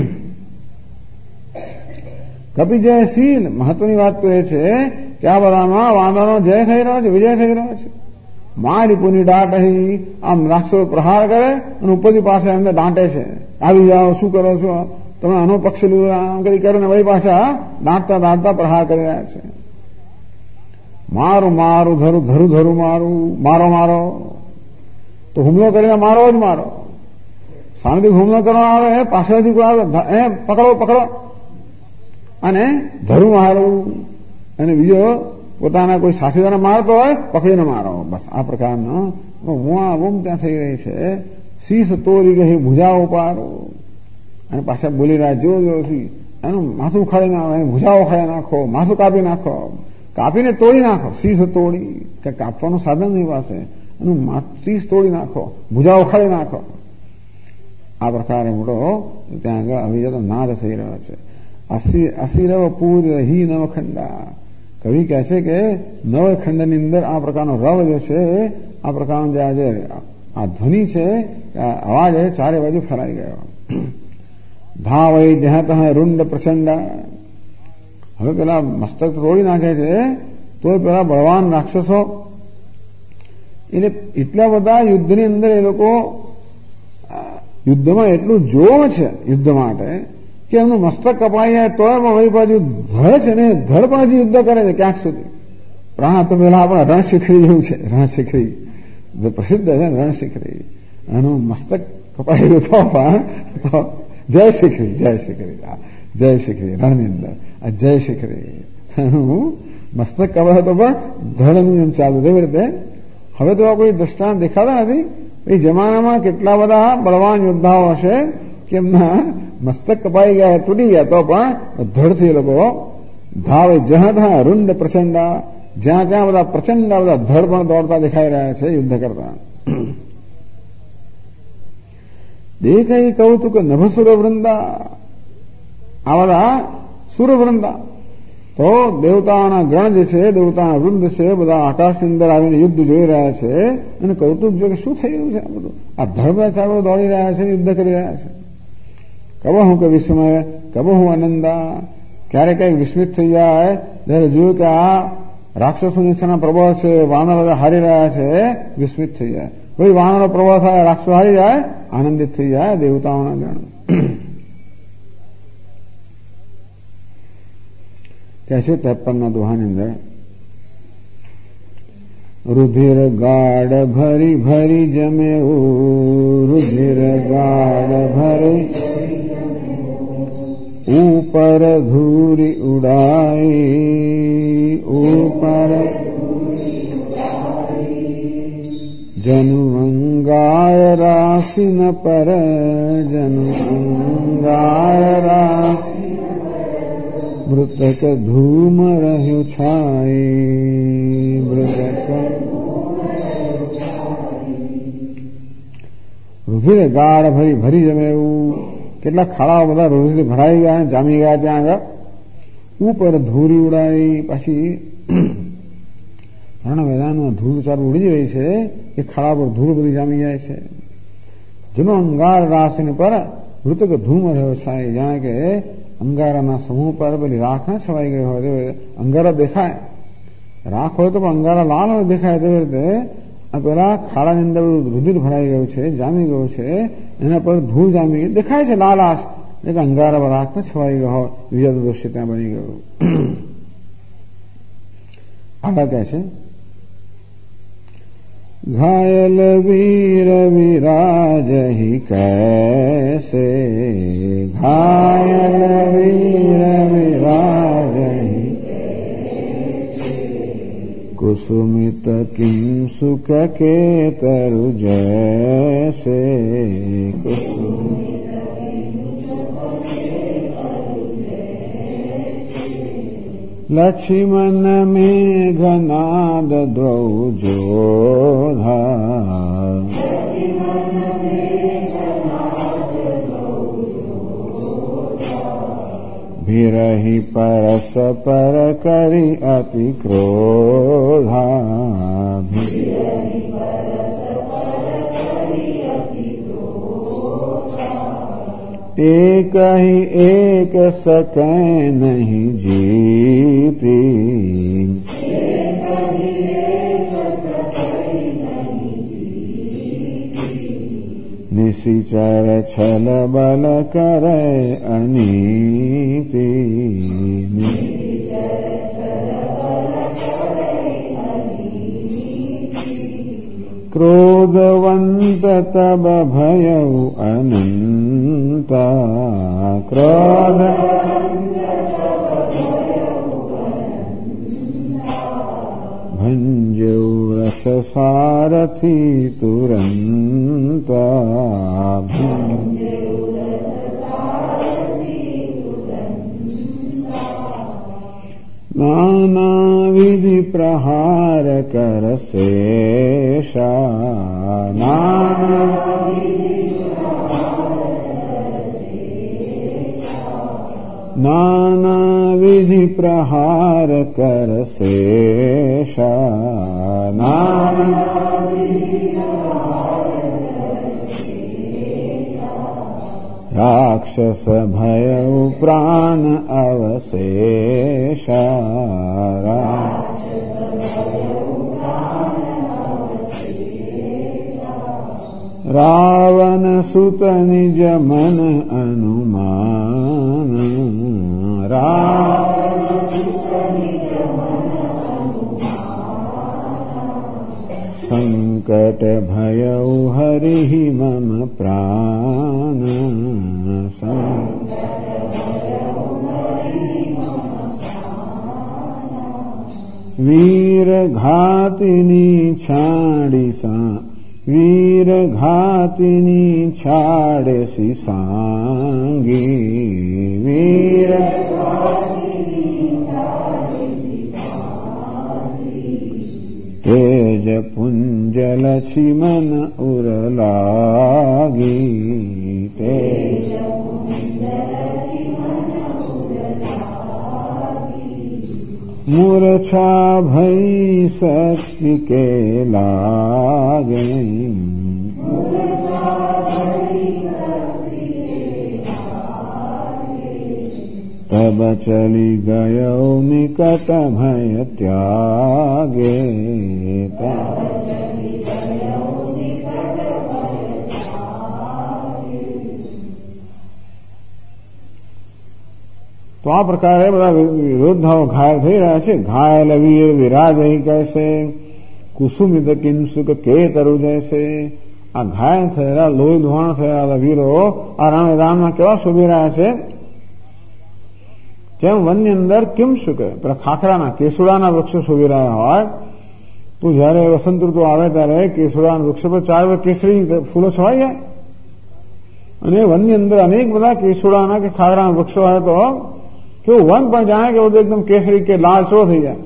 કપિ જયશીલ. મહત્વની વાત તો એ છે કે આ બધામાં વાનરનો જય થઈ રહ્યો છે, વિજય થઈ રહ્યો છે. મારી પૂની દાંટ અહીં આમ રાક્ષસો પ્રહાર કરે અને ઉપરથી પાસે એમને દાંટે છે. આવી જાઓ, શું કરો છો તમે, આનો પક્ષ લીધો, આમ કરી કરીને વળી પાછા દાંટતા દાંટતા પ્રહાર કરી રહ્યા છે. મારું મારું ધરું ધરું ધરું મારું, મારો મારો. તો હુમલો કરીને મારો જ મારો. સામેથી હુમલો કરવા આવે, પાછળથી કોઈ આવે, પકડો પકડો અને ધરું મારું. અને બીજો પોતાના કોઈ સાથીદારને મારતો હોય, પકડીને મારો. બસ આ પ્રકારનો બૂમ ત્યાં થઈ રહી છે. શીશ તોડી ગઈ, ભુજાઓ પાડો. અને પાછા બોલી રહ્યા જોરથી, એનું માથું ઉખાડી નાખો, ભુજાઓ ઉખાડી નાખો, માથું કાપી નાખો, કાપીને તોડી નાખો. શીશ તોડી, કે કાપવાનું સાધન નહીં પાસે, એનું શીશ તોડી નાખો, ભુજાઓ ઉખાડી નાખો. આ પ્રકારે મોટો ત્યાં આગળ આવી જતો નાદ થઈ રહ્યો છે. અસીરવ પૂર હિ નવખંડા. કવિ કહે છે કે નવખંડની અંદર આ પ્રકારનો રવ જે છે, આ પ્રકારનો જે આજે આ ધ્વનિ છે, અવાજ ચારે બાજુ ફેલાઈ ગયો. ધાવઈ જહત રૂંડ પ્રચંડ. હવે પેલા મસ્તક તોડી નાખે છે, તો પેલા બળવાન રાક્ષસો એટલે એટલા બધા યુદ્ધની અંદર એ લોકો યુદ્ધમાં એટલું જોમ છે યુદ્ધ માટે કે એમનું મસ્તક કપાઈ જાય તો વળી બાજુ ધર છે ને, ધર પણ હજી યુદ્ધ કરે છે ક્યાંક સુધી. પ્રાણ તો પેલા આપણા રણશિખરી જેવું છે. રણશિખરી જે પ્રસિદ્ધ છે ને, રણશિખરી, એનું મસ્તક કપાઈ ગયું તો જય શિખરી, જય શિખરી, જય શિખરી રણની અંદર આ જય શિખરી એનું મસ્તક કપાય તો પણ ધડનું એમ ચાલુ. એવી રીતે હવે તો કોઈ દ્રષ્ટાંત દેખાતા નથી. એ જમાનામાં કેટલા બધા બળવાન યોદ્ધાઓ હશે કે એમના મસ્તક કપાઈ ગયા, તૂટી ગયા, તો પણ ધડથી એ લોકો ધાવે. જહં તહં રૂંડ પ્રચંડા, જ્યાં ત્યાં બધા પ્રચંડા બધા ધડ પણ દોડતા દેખાઈ રહ્યા છે યુદ્ધ કરતા. દેખાઈ કૌતુક નભ સુરવૃંદા, આ બધા સુરવૃંદા તો દેવતાઓના ગણ જે છે, દેવતાના વૃંદ છે, બધા આકાશની અંદર આવીને યુદ્ધ જોઈ રહ્યા છે અને કૌતુક જો કે શું થઈ રહ્યું છે. આ બધું આ ધડ ચાલો દોડી રહ્યા છે, યુદ્ધ કરી રહ્યા છે. કબહું કે વિસ્મય, કબહું આનંદા, ક્યારેક કઈક વિસ્મિત થઈ જાય જયારે જોયું કે આ રાક્ષસો નીચેના પ્રભાવ છે, વાનર બધા હારી રહ્યા છે, વિસ્મિત થઈ જાય. કોઈ વાનરો પ્રભાવ થાય, રાક્ષસો હારી જાય, આનંદિત થઈ જાય દેવતાઓના ગણ. કહે છે 53ના દોહાની અંદર, રુધિર ગાઢ ભરી ભરી જમેવું, રુધિર ગાઢ ભરી ઉપર ધૂરી ઉડાઈ, ઉપર જનુ અંગાર રાશિ ન પર, જનુ અંગાર રાશિ મૃતક ધૂમ રહ્યું છાઈ, મૃતક રુધિર ગાઢ ભરી ભરી જમે એવું. કેટલા ખાડાઓ બધા રુધિર ભરાઈ ગયા અને જામી ગયા ત્યાં આગળ. ઉપર ધૂરી ઉડાઈ, પાછી રણ મેદાનમાં ધૂળ ચાલુ ઉડી રહી છે, એ ખાડા પર ધૂળ બધી જામી જાય છે. જેનો અંગાર રાશિ પર મૃતક ધૂમ રહ્યો છાય, જાણે કે અંગારાના સમૂહ પર પેલી રાખ ના છવાઈ ગઈ હોય, અંગારા દેખાય. રાખ હોય તો પણ અંગારા લાલ હોય દેખાય. તેવી રીતે આ પેલા ખાડાની અંદર રુધિર ભરાઈ ગયું છે, જામી ગયું છે, એના પર ધૂળ જામી ગઈ દેખાય છે, લાલ આશ, એટલે અંગારા પર રાખ ના છવાઈ ગયો હોય, બીજા દ્રશ્ય ત્યાં બની ગયું. આગળ કહે છે, घायल वीर विराजहि कैसे, घायल वीर विराजहि कुसुमित किं सुख के तरु जैसे, लक्ष्मण मेघनाद द्वौ जोधा, भिरहि परस्पर करि अति क्रोधा, एक ही एक सकै नहीं जीती, निशिचर छल बल करे अनीति, क्रोधवंत तब भयउ अनंता, क्रोध भंजौ रस सारथी तुरंता, नाना विधि प्रहार कर शेषा, नाना विधि प्रहार कर शेषा, राक्षस भयउ प्राण अवशेषा, रावण सुत निज मन अनुमान, संकट भयौ हरिः मम प्राण वीर घातिनी छाड़सी सांगी वीर तेज पुंज लक्ष्मण उरलागी तेज मूर्छा भई शक्ति के लागे तब चली गयो निकट भय त्यागे तो आ प्रकारे બધા યોદ્ધાઓ ઘાયલ થઈ રહ્યા છે. ઘાયલ વીર વિરાજય કૈસે કુસુમિત કિંસુક કેતરુ જૈસે. આ ઘાયલ થયેલા લોહી લુહાણ થયેલા વીરો આ રણ મેદાનમાં કેવા શોભી રહ્યા છે? જેમ વનની અંદર કિંસુક પેલા ખાખરાના કેસુડાના વૃક્ષો શોભી રહ્યા હોય તો જયારે વસંત ઋતુ આવે ત્યારે કેસુડાના વૃક્ષો પર ચારે કેસરી ફૂલો છવાઈ જાય અને વનની અંદર અનેક બધા કેસુડાના કે ખાખરાના વૃક્ષો હોય તો કેવું વન પણ જાણે કે બધું એકદમ કેસરી કે લાલચો થઈ જાય.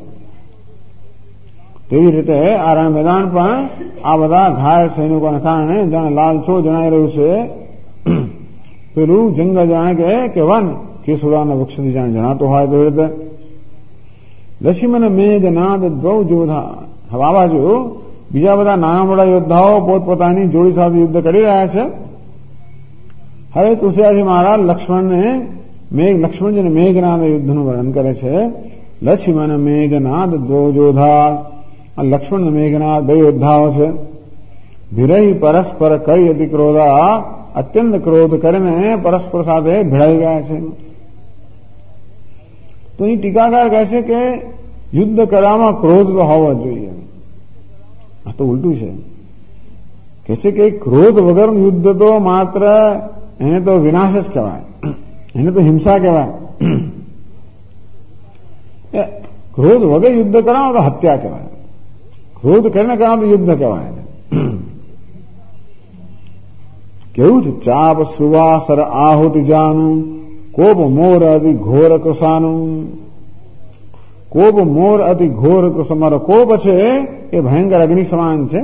તેવી રીતે આ રણ મેદાન પણ આ બધા ઘાયલ સૈનિકોને કારણે જાણે લાલચો જણાઈ રહ્યું છે. પેલું જંગલ જાણે કે વન કેસુડાના વૃક્ષથી જાણે જણાતો હોય તેવી રીતે લક્ષ્મણ મેઘનાદ દ્રૌ જોધા. હવે આ બાજુ બીજા બધા નાના મોટા યોદ્ધાઓ પોતપોતાની જોડી સાથે યુદ્ધ કરી રહ્યા છે. હવે તુલસીદાસજી મહારાજ લક્ષ્મણજીને મેઘનાદ યુદ્ધનું વર્ણન કરે છે. લક્ષ્મણ મેઘનાદ દ્રૌ જોધા. લક્ષ્મણ મેઘનાદ બે યોદ્ધાઓ છે. વિરહી પરસ્પર કઈ અતિ ક્રોધા. અત્યંત ક્રોધ કરીને પરસ્પર સાથે ભેળાઈ ગયા છે. તો અહીં ટીકાકાર કહે છે કે યુદ્ધ કરવામાં ક્રોધ તો હોવો જોઈએ. આ તો ઉલટું છે. કહે છે કે ક્રોધ વગરનું યુદ્ધ તો માત્ર એને તો વિનાશ જ કહેવાય, એને તો હિંસા કહેવાય. ક્રોધ વગર યુદ્ધ કરાવો તો હત્યા કહેવાય, ક્રોધ કરીને કરાવો તો યુદ્ધ કહેવાય. કેવું છે? ચાપ સુવાસર આહુતિ જાનું કોપ મોર અતિ ઘોર કૃષાનું. કોપ મોર અતિ ઘોર કૃષ. મારો કોપ છે એ ભયંકર અગ્નિ સમાન છે.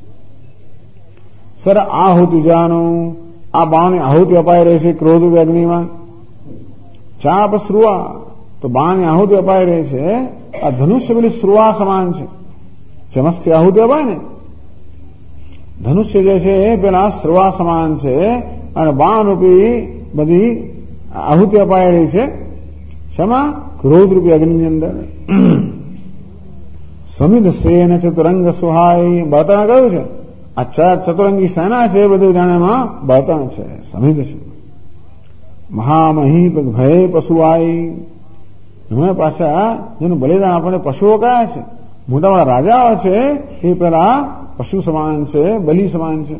સર આહુતિ જાનું. આ બાણને આહુતિ અપાઈ રહી છે ક્રોધ અગ્નિમાં. ચાપ શ્રુવા તો બાણને આહુતિ અપાઈ રહી છે. આ ધનુષ્ય પેલી શ્રુવા સમાન છે. ચમસથી આહુતિ અપાય ને, ધનુષ્ય જે છે એ પેલા શ્રવા સમાન છે અને બાણરૂપી બધી આહુતિ અપાઈ રહી છે. શેમાં? ક્રોધરૂપી અગ્નિની અંદર. સમિદ સેન ચતુરંગ સુહાય. બળતણ કયું છે? આ ચતુરંગી સેના છે એ બધું જાણેમાં બળતણ છે, સમિદ છે. મહામહી ભય પશુઆઈ. એમાં પાછા જેનું બલિદાન આપણને પશુઓ કયા છે? મોટા મોટા રાજાઓ છે એ પેલા પશુ સમાન છે, બલિ સમાન છે.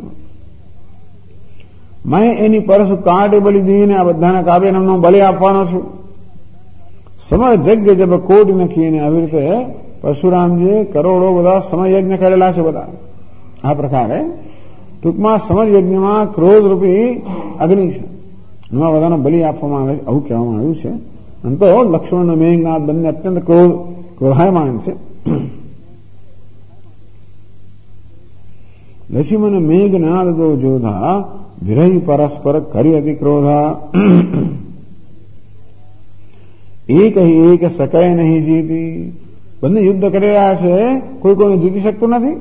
મેં એની પરસ કાંટે બલિ દઈને આ બધાના કાપીને એમનો બલિ આપવાનો છું. સમય જગ્ય જબ કોટ નખીને આવી રીતે પરશુરામજીએ કરોડો બધા સમયયજ્ઞ કરેલા છે બધા. આ પ્રકારે ટૂંકમાં સમયયજ્ઞમાં ક્રોધરૂપી અગ્નિ છે, એમાં બધાનો બલિ આપવામાં આવે, આવું કહેવામાં આવ્યું છે. અને તો લક્ષ્મણ અને મેઘનાદ બંને અત્યંત ક્રોધાયમાન છે. લક્ષ્મણ મેઘનાદ દો જોધા વિરહી પરસ્પર કરી અતિ ક્રોધા. એક હી એક સકય નહીં જીતી. બંને યુદ્ધ કરી રહ્યા છે, કોઈ કોઈને જીતી શકતું નથી.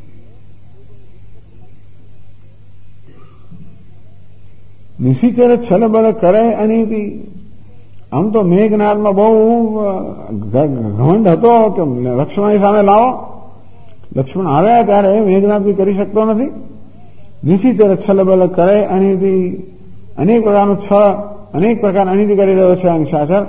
નિશિચર છલ બળ કરે અનીતિ. આમ તો મેઘનાદમાં બહુ ઘમંડ હતો કે લક્ષ્મણની સામે લાવો. લક્ષ્મણ આવ્યા ત્યારે મેઘનાદથી કરી શકતો નથી. નિશિચર છલ બલ કરે અનીતિ. અનેક પ્રકારનું અનેક પ્રકાર અનીતિ કરી રહ્યો છે નિશાચર.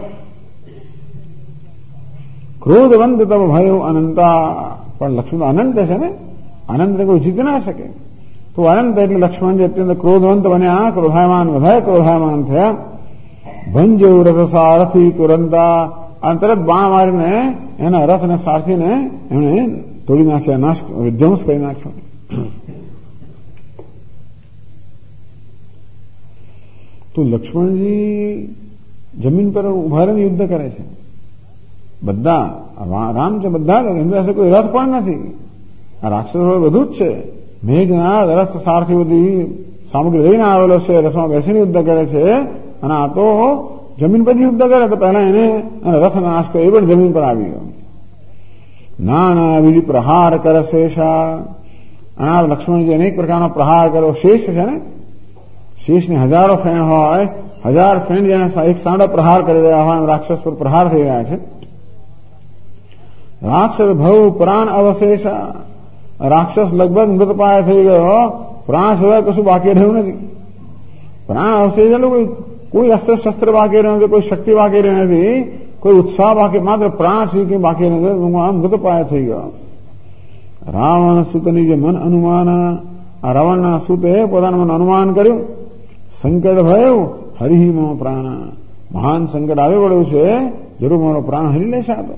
ક્રોધવંત તબ ભયો અનંતા. પણ લક્ષ્મણ અનંત છે ને, આનંદને કોઈ જીતી ના શકે. તો આનંદ એટલે લક્ષ્મણજી અત્યંત ક્રોધવંત બન્યા, ક્રોધાયમાન વધારે ક્રોધાયમાન થયા. ભંજ્યો રથ સારથી તુરંતા, આ તરત બાણ મારીને એના રથ અને સારથીને એમણે તોડી નાખ્યા, નાશ વિધ્વંસ કરી નાખ્યો. તો લક્ષ્મણજી જમીન પર ઉભા રહીને યુદ્ધ કરે છે. બધા રામ છે, બધા એમની પાસે કોઈ રથ પણ નથી. આ રાક્ષસો બધું જ છે. મેઘનાદ રથ સારથી બધી સામગ્રી લઈને આવેલો છે, રથમાં બેસીને યુદ્ધ કરે છે. અને આ તો જમીન પર યુદ્ધ કરે તો પહેલા એને રથ નાશ કર્યો, એ પણ જમીન પર આવી ગયો. નાના વિધિ પ્રહાર કરે શેષા, આ લક્ષ્મણજી અનેક પ્રકારનો પ્રહાર કર્યો. શેષ છે ને, શેષની હજારો ફેણ હોય, 1000 ફેણ જેને એક સાંડો પ્રહાર કરી રહ્યા હોય, રાક્ષસ પર પ્રહાર થઈ રહ્યા છે. રાક્ષસ ભવ પ્રાણ અવશેષા, રાક્ષસ લગભગ મૃતપાય થઈ ગયો, પ્રાણ સિવાય કશું બાકી રહ્યું નથી. પ્રાણ અવશેષ એટલે કોઈ અસ્ત્ર શસ્ત્ર બાકી રહ્યું નથી, કોઈ શક્તિ બાકી રહી નથી, કોઈ ઉત્સાહ બાકી, માત્ર પ્રાણ સુધી બાકી નથી, મૃતપાય થઈ ગયો. રાવણ સુતની જે મન અનુમાન, આ રાવણના સુતે પોતાનું મન અનુમાન કર્યું. સંકટ ભયું હરિ મો પ્રાણ, મહાન સંકટ આવી પડ્યું છે, જરૂર મારો પ્રાણ હરી લેશે આ તો.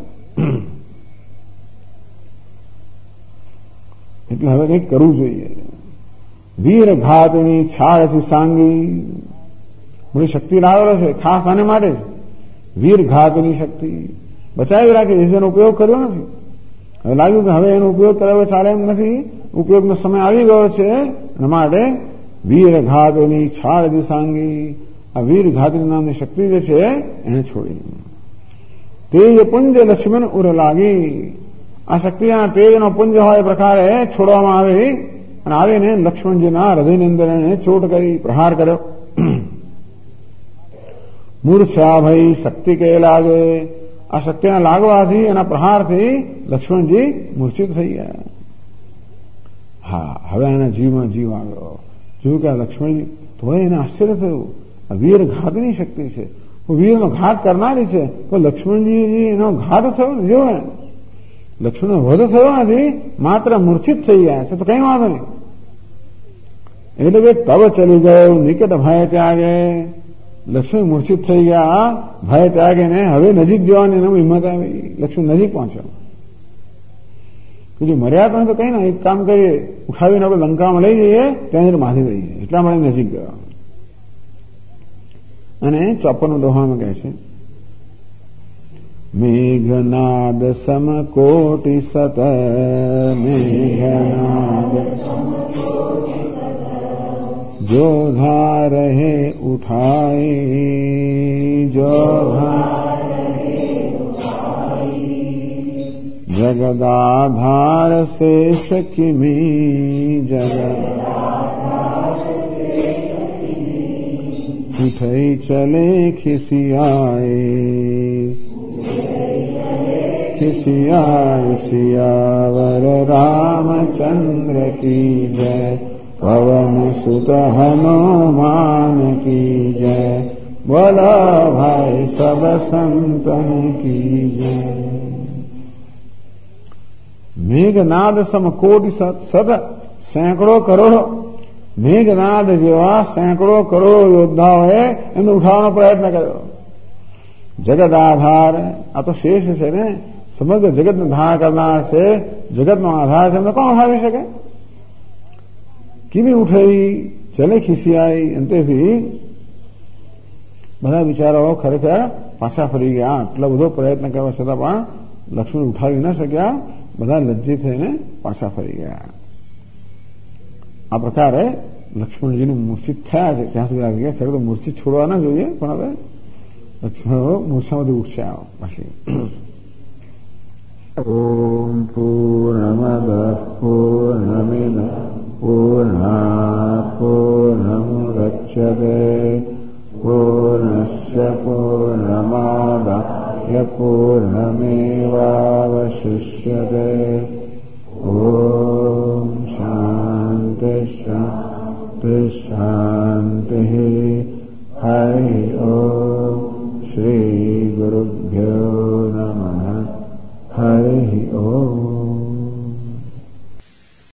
એટલે હવે કંઈક કરવું જોઈએ. વીર ઘાતની છાળથી સાંગી, બધી શક્તિ લાવેલો છે, ખાસ આને માટે છે. વીર ઘાતની શક્તિ બચાવી રાખી છે, એનો ઉપયોગ કર્યો નથી. હવે લાગ્યું કે હવે એનો ઉપયોગ કર્યો ચાલે એમ નથી, ઉપયોગનો સમય આવી ગયો છે. એના માટે વીર ઘાતની છાળથી સાંગી, આ વીર ઘાતની નામની શક્તિ જે છે એને છોડી. તેજ પુંજ લક્ષ્મણ ઉર લાગી, આ શક્તિના તેજનો પુંજ હોય એ પ્રકારે છોડવામાં આવી અને આવીને લક્ષ્મણજીના હૃદયની અંદર એને ચોટ કરી, પ્રહાર કર્યો. મૂર્છા ભઈ શક્તિ કે લાગે, આ શક્તિના લાગવાથી એના પ્રહારથી લક્ષ્મણજી મૂર્છિત થઈ ગયા. હા, હવે એના જીવમાં જીવ આવ્યો. જોયું કે લક્ષ્મણજી તો એને આશ્ચર્ય થયું, આ વીર ઘાતની શક્તિ છે, વીરનો ઘાત કરનારી છે, તો લક્ષ્મણજી એનો ઘાત થયો ને, જો લક્ષ્મણનો વધ થયો નથી, માત્ર મૂર્છિત થઈ ગયા છે, તો કઈ વાંધો નહીં. એટલે કે તબ ચલી ગયો નિકટ ભય ત્યાગે, લક્ષ્મણ મૂર્છિત થઈ ગયા ભય ત્યાગે ને હવે નજીક જવાની એને હિંમત આવી, લક્ષ્મણ નજીક પહોંચ્યો. જો મર્યાદ પણ તો કઈ ના, એક કામ કરીએ, ઉઠાવીને આપણે લંકામાં લઈ જઈએ, ત્યાં માથી દઈએ, એટલા માટે નજીક ગયો. અને 54 દોહામાં કહે છે, મેઘનાદ સમકોટિ સત, મેઘનાદ જો ધારહે ઉઠાઈ, જો જગદાધાર શેષ કિમી, જગદ ઉઠઈ ચલે ખિસિયાએ, ખિસિયાય સિયાવર રામચંદ્ર કી જય, પવન સુત હનુમાન કી જય, બોલો ભાઈ સબ સંતન કી જય. મેઘનાદ સમ કોટિ સત, સેંકડો કરોડો મેઘનાદ જેવા સેંકડો કરોડો યોદ્ધાઓએ એમને ઉઠાવવાનો પ્રયત્ન કર્યો. જગત આધાર, આ તો શેષ છે ને, સમગ્ર જગતનો ધાર કરનાર છે, જગતનો આધાર છે, એમને કોણ ઉઠાવી શકે? કિમી ઉઠાઈ ચલે ખિસિયાઈ, અંતેથી બધા વિચારો ખરેખર પાછા ફરી ગયા. આટલો બધો પ્રયત્ન કરવા છતાં પણ લક્ષ્મણ ઉઠાવી ન શક્યા, બધા લજ્જિત થઈને પાછા ફરી ગયા. આ પ્રકારે લક્ષ્મણજીનું મૂર્છિત થયા છે ત્યાં સુધી આવી ગયા. ખરેખર મૂર્છિત છોડવા ના જોઈએ, પણ હવે લક્ષ્મણ મૂર્છામાંથી ઉઠશે પછી. ઓમ પૂર્ણમદ પૂર્ણમિદ પૂર્ણાત પૂર્ણમુદચ્યતે પૂર્ણસ્ય પૂર્ણમાદાય પૂર્ણમેવાવશિષ્યતે. ઓમ શાંતિ શાંતિ શાંતિ. હરિ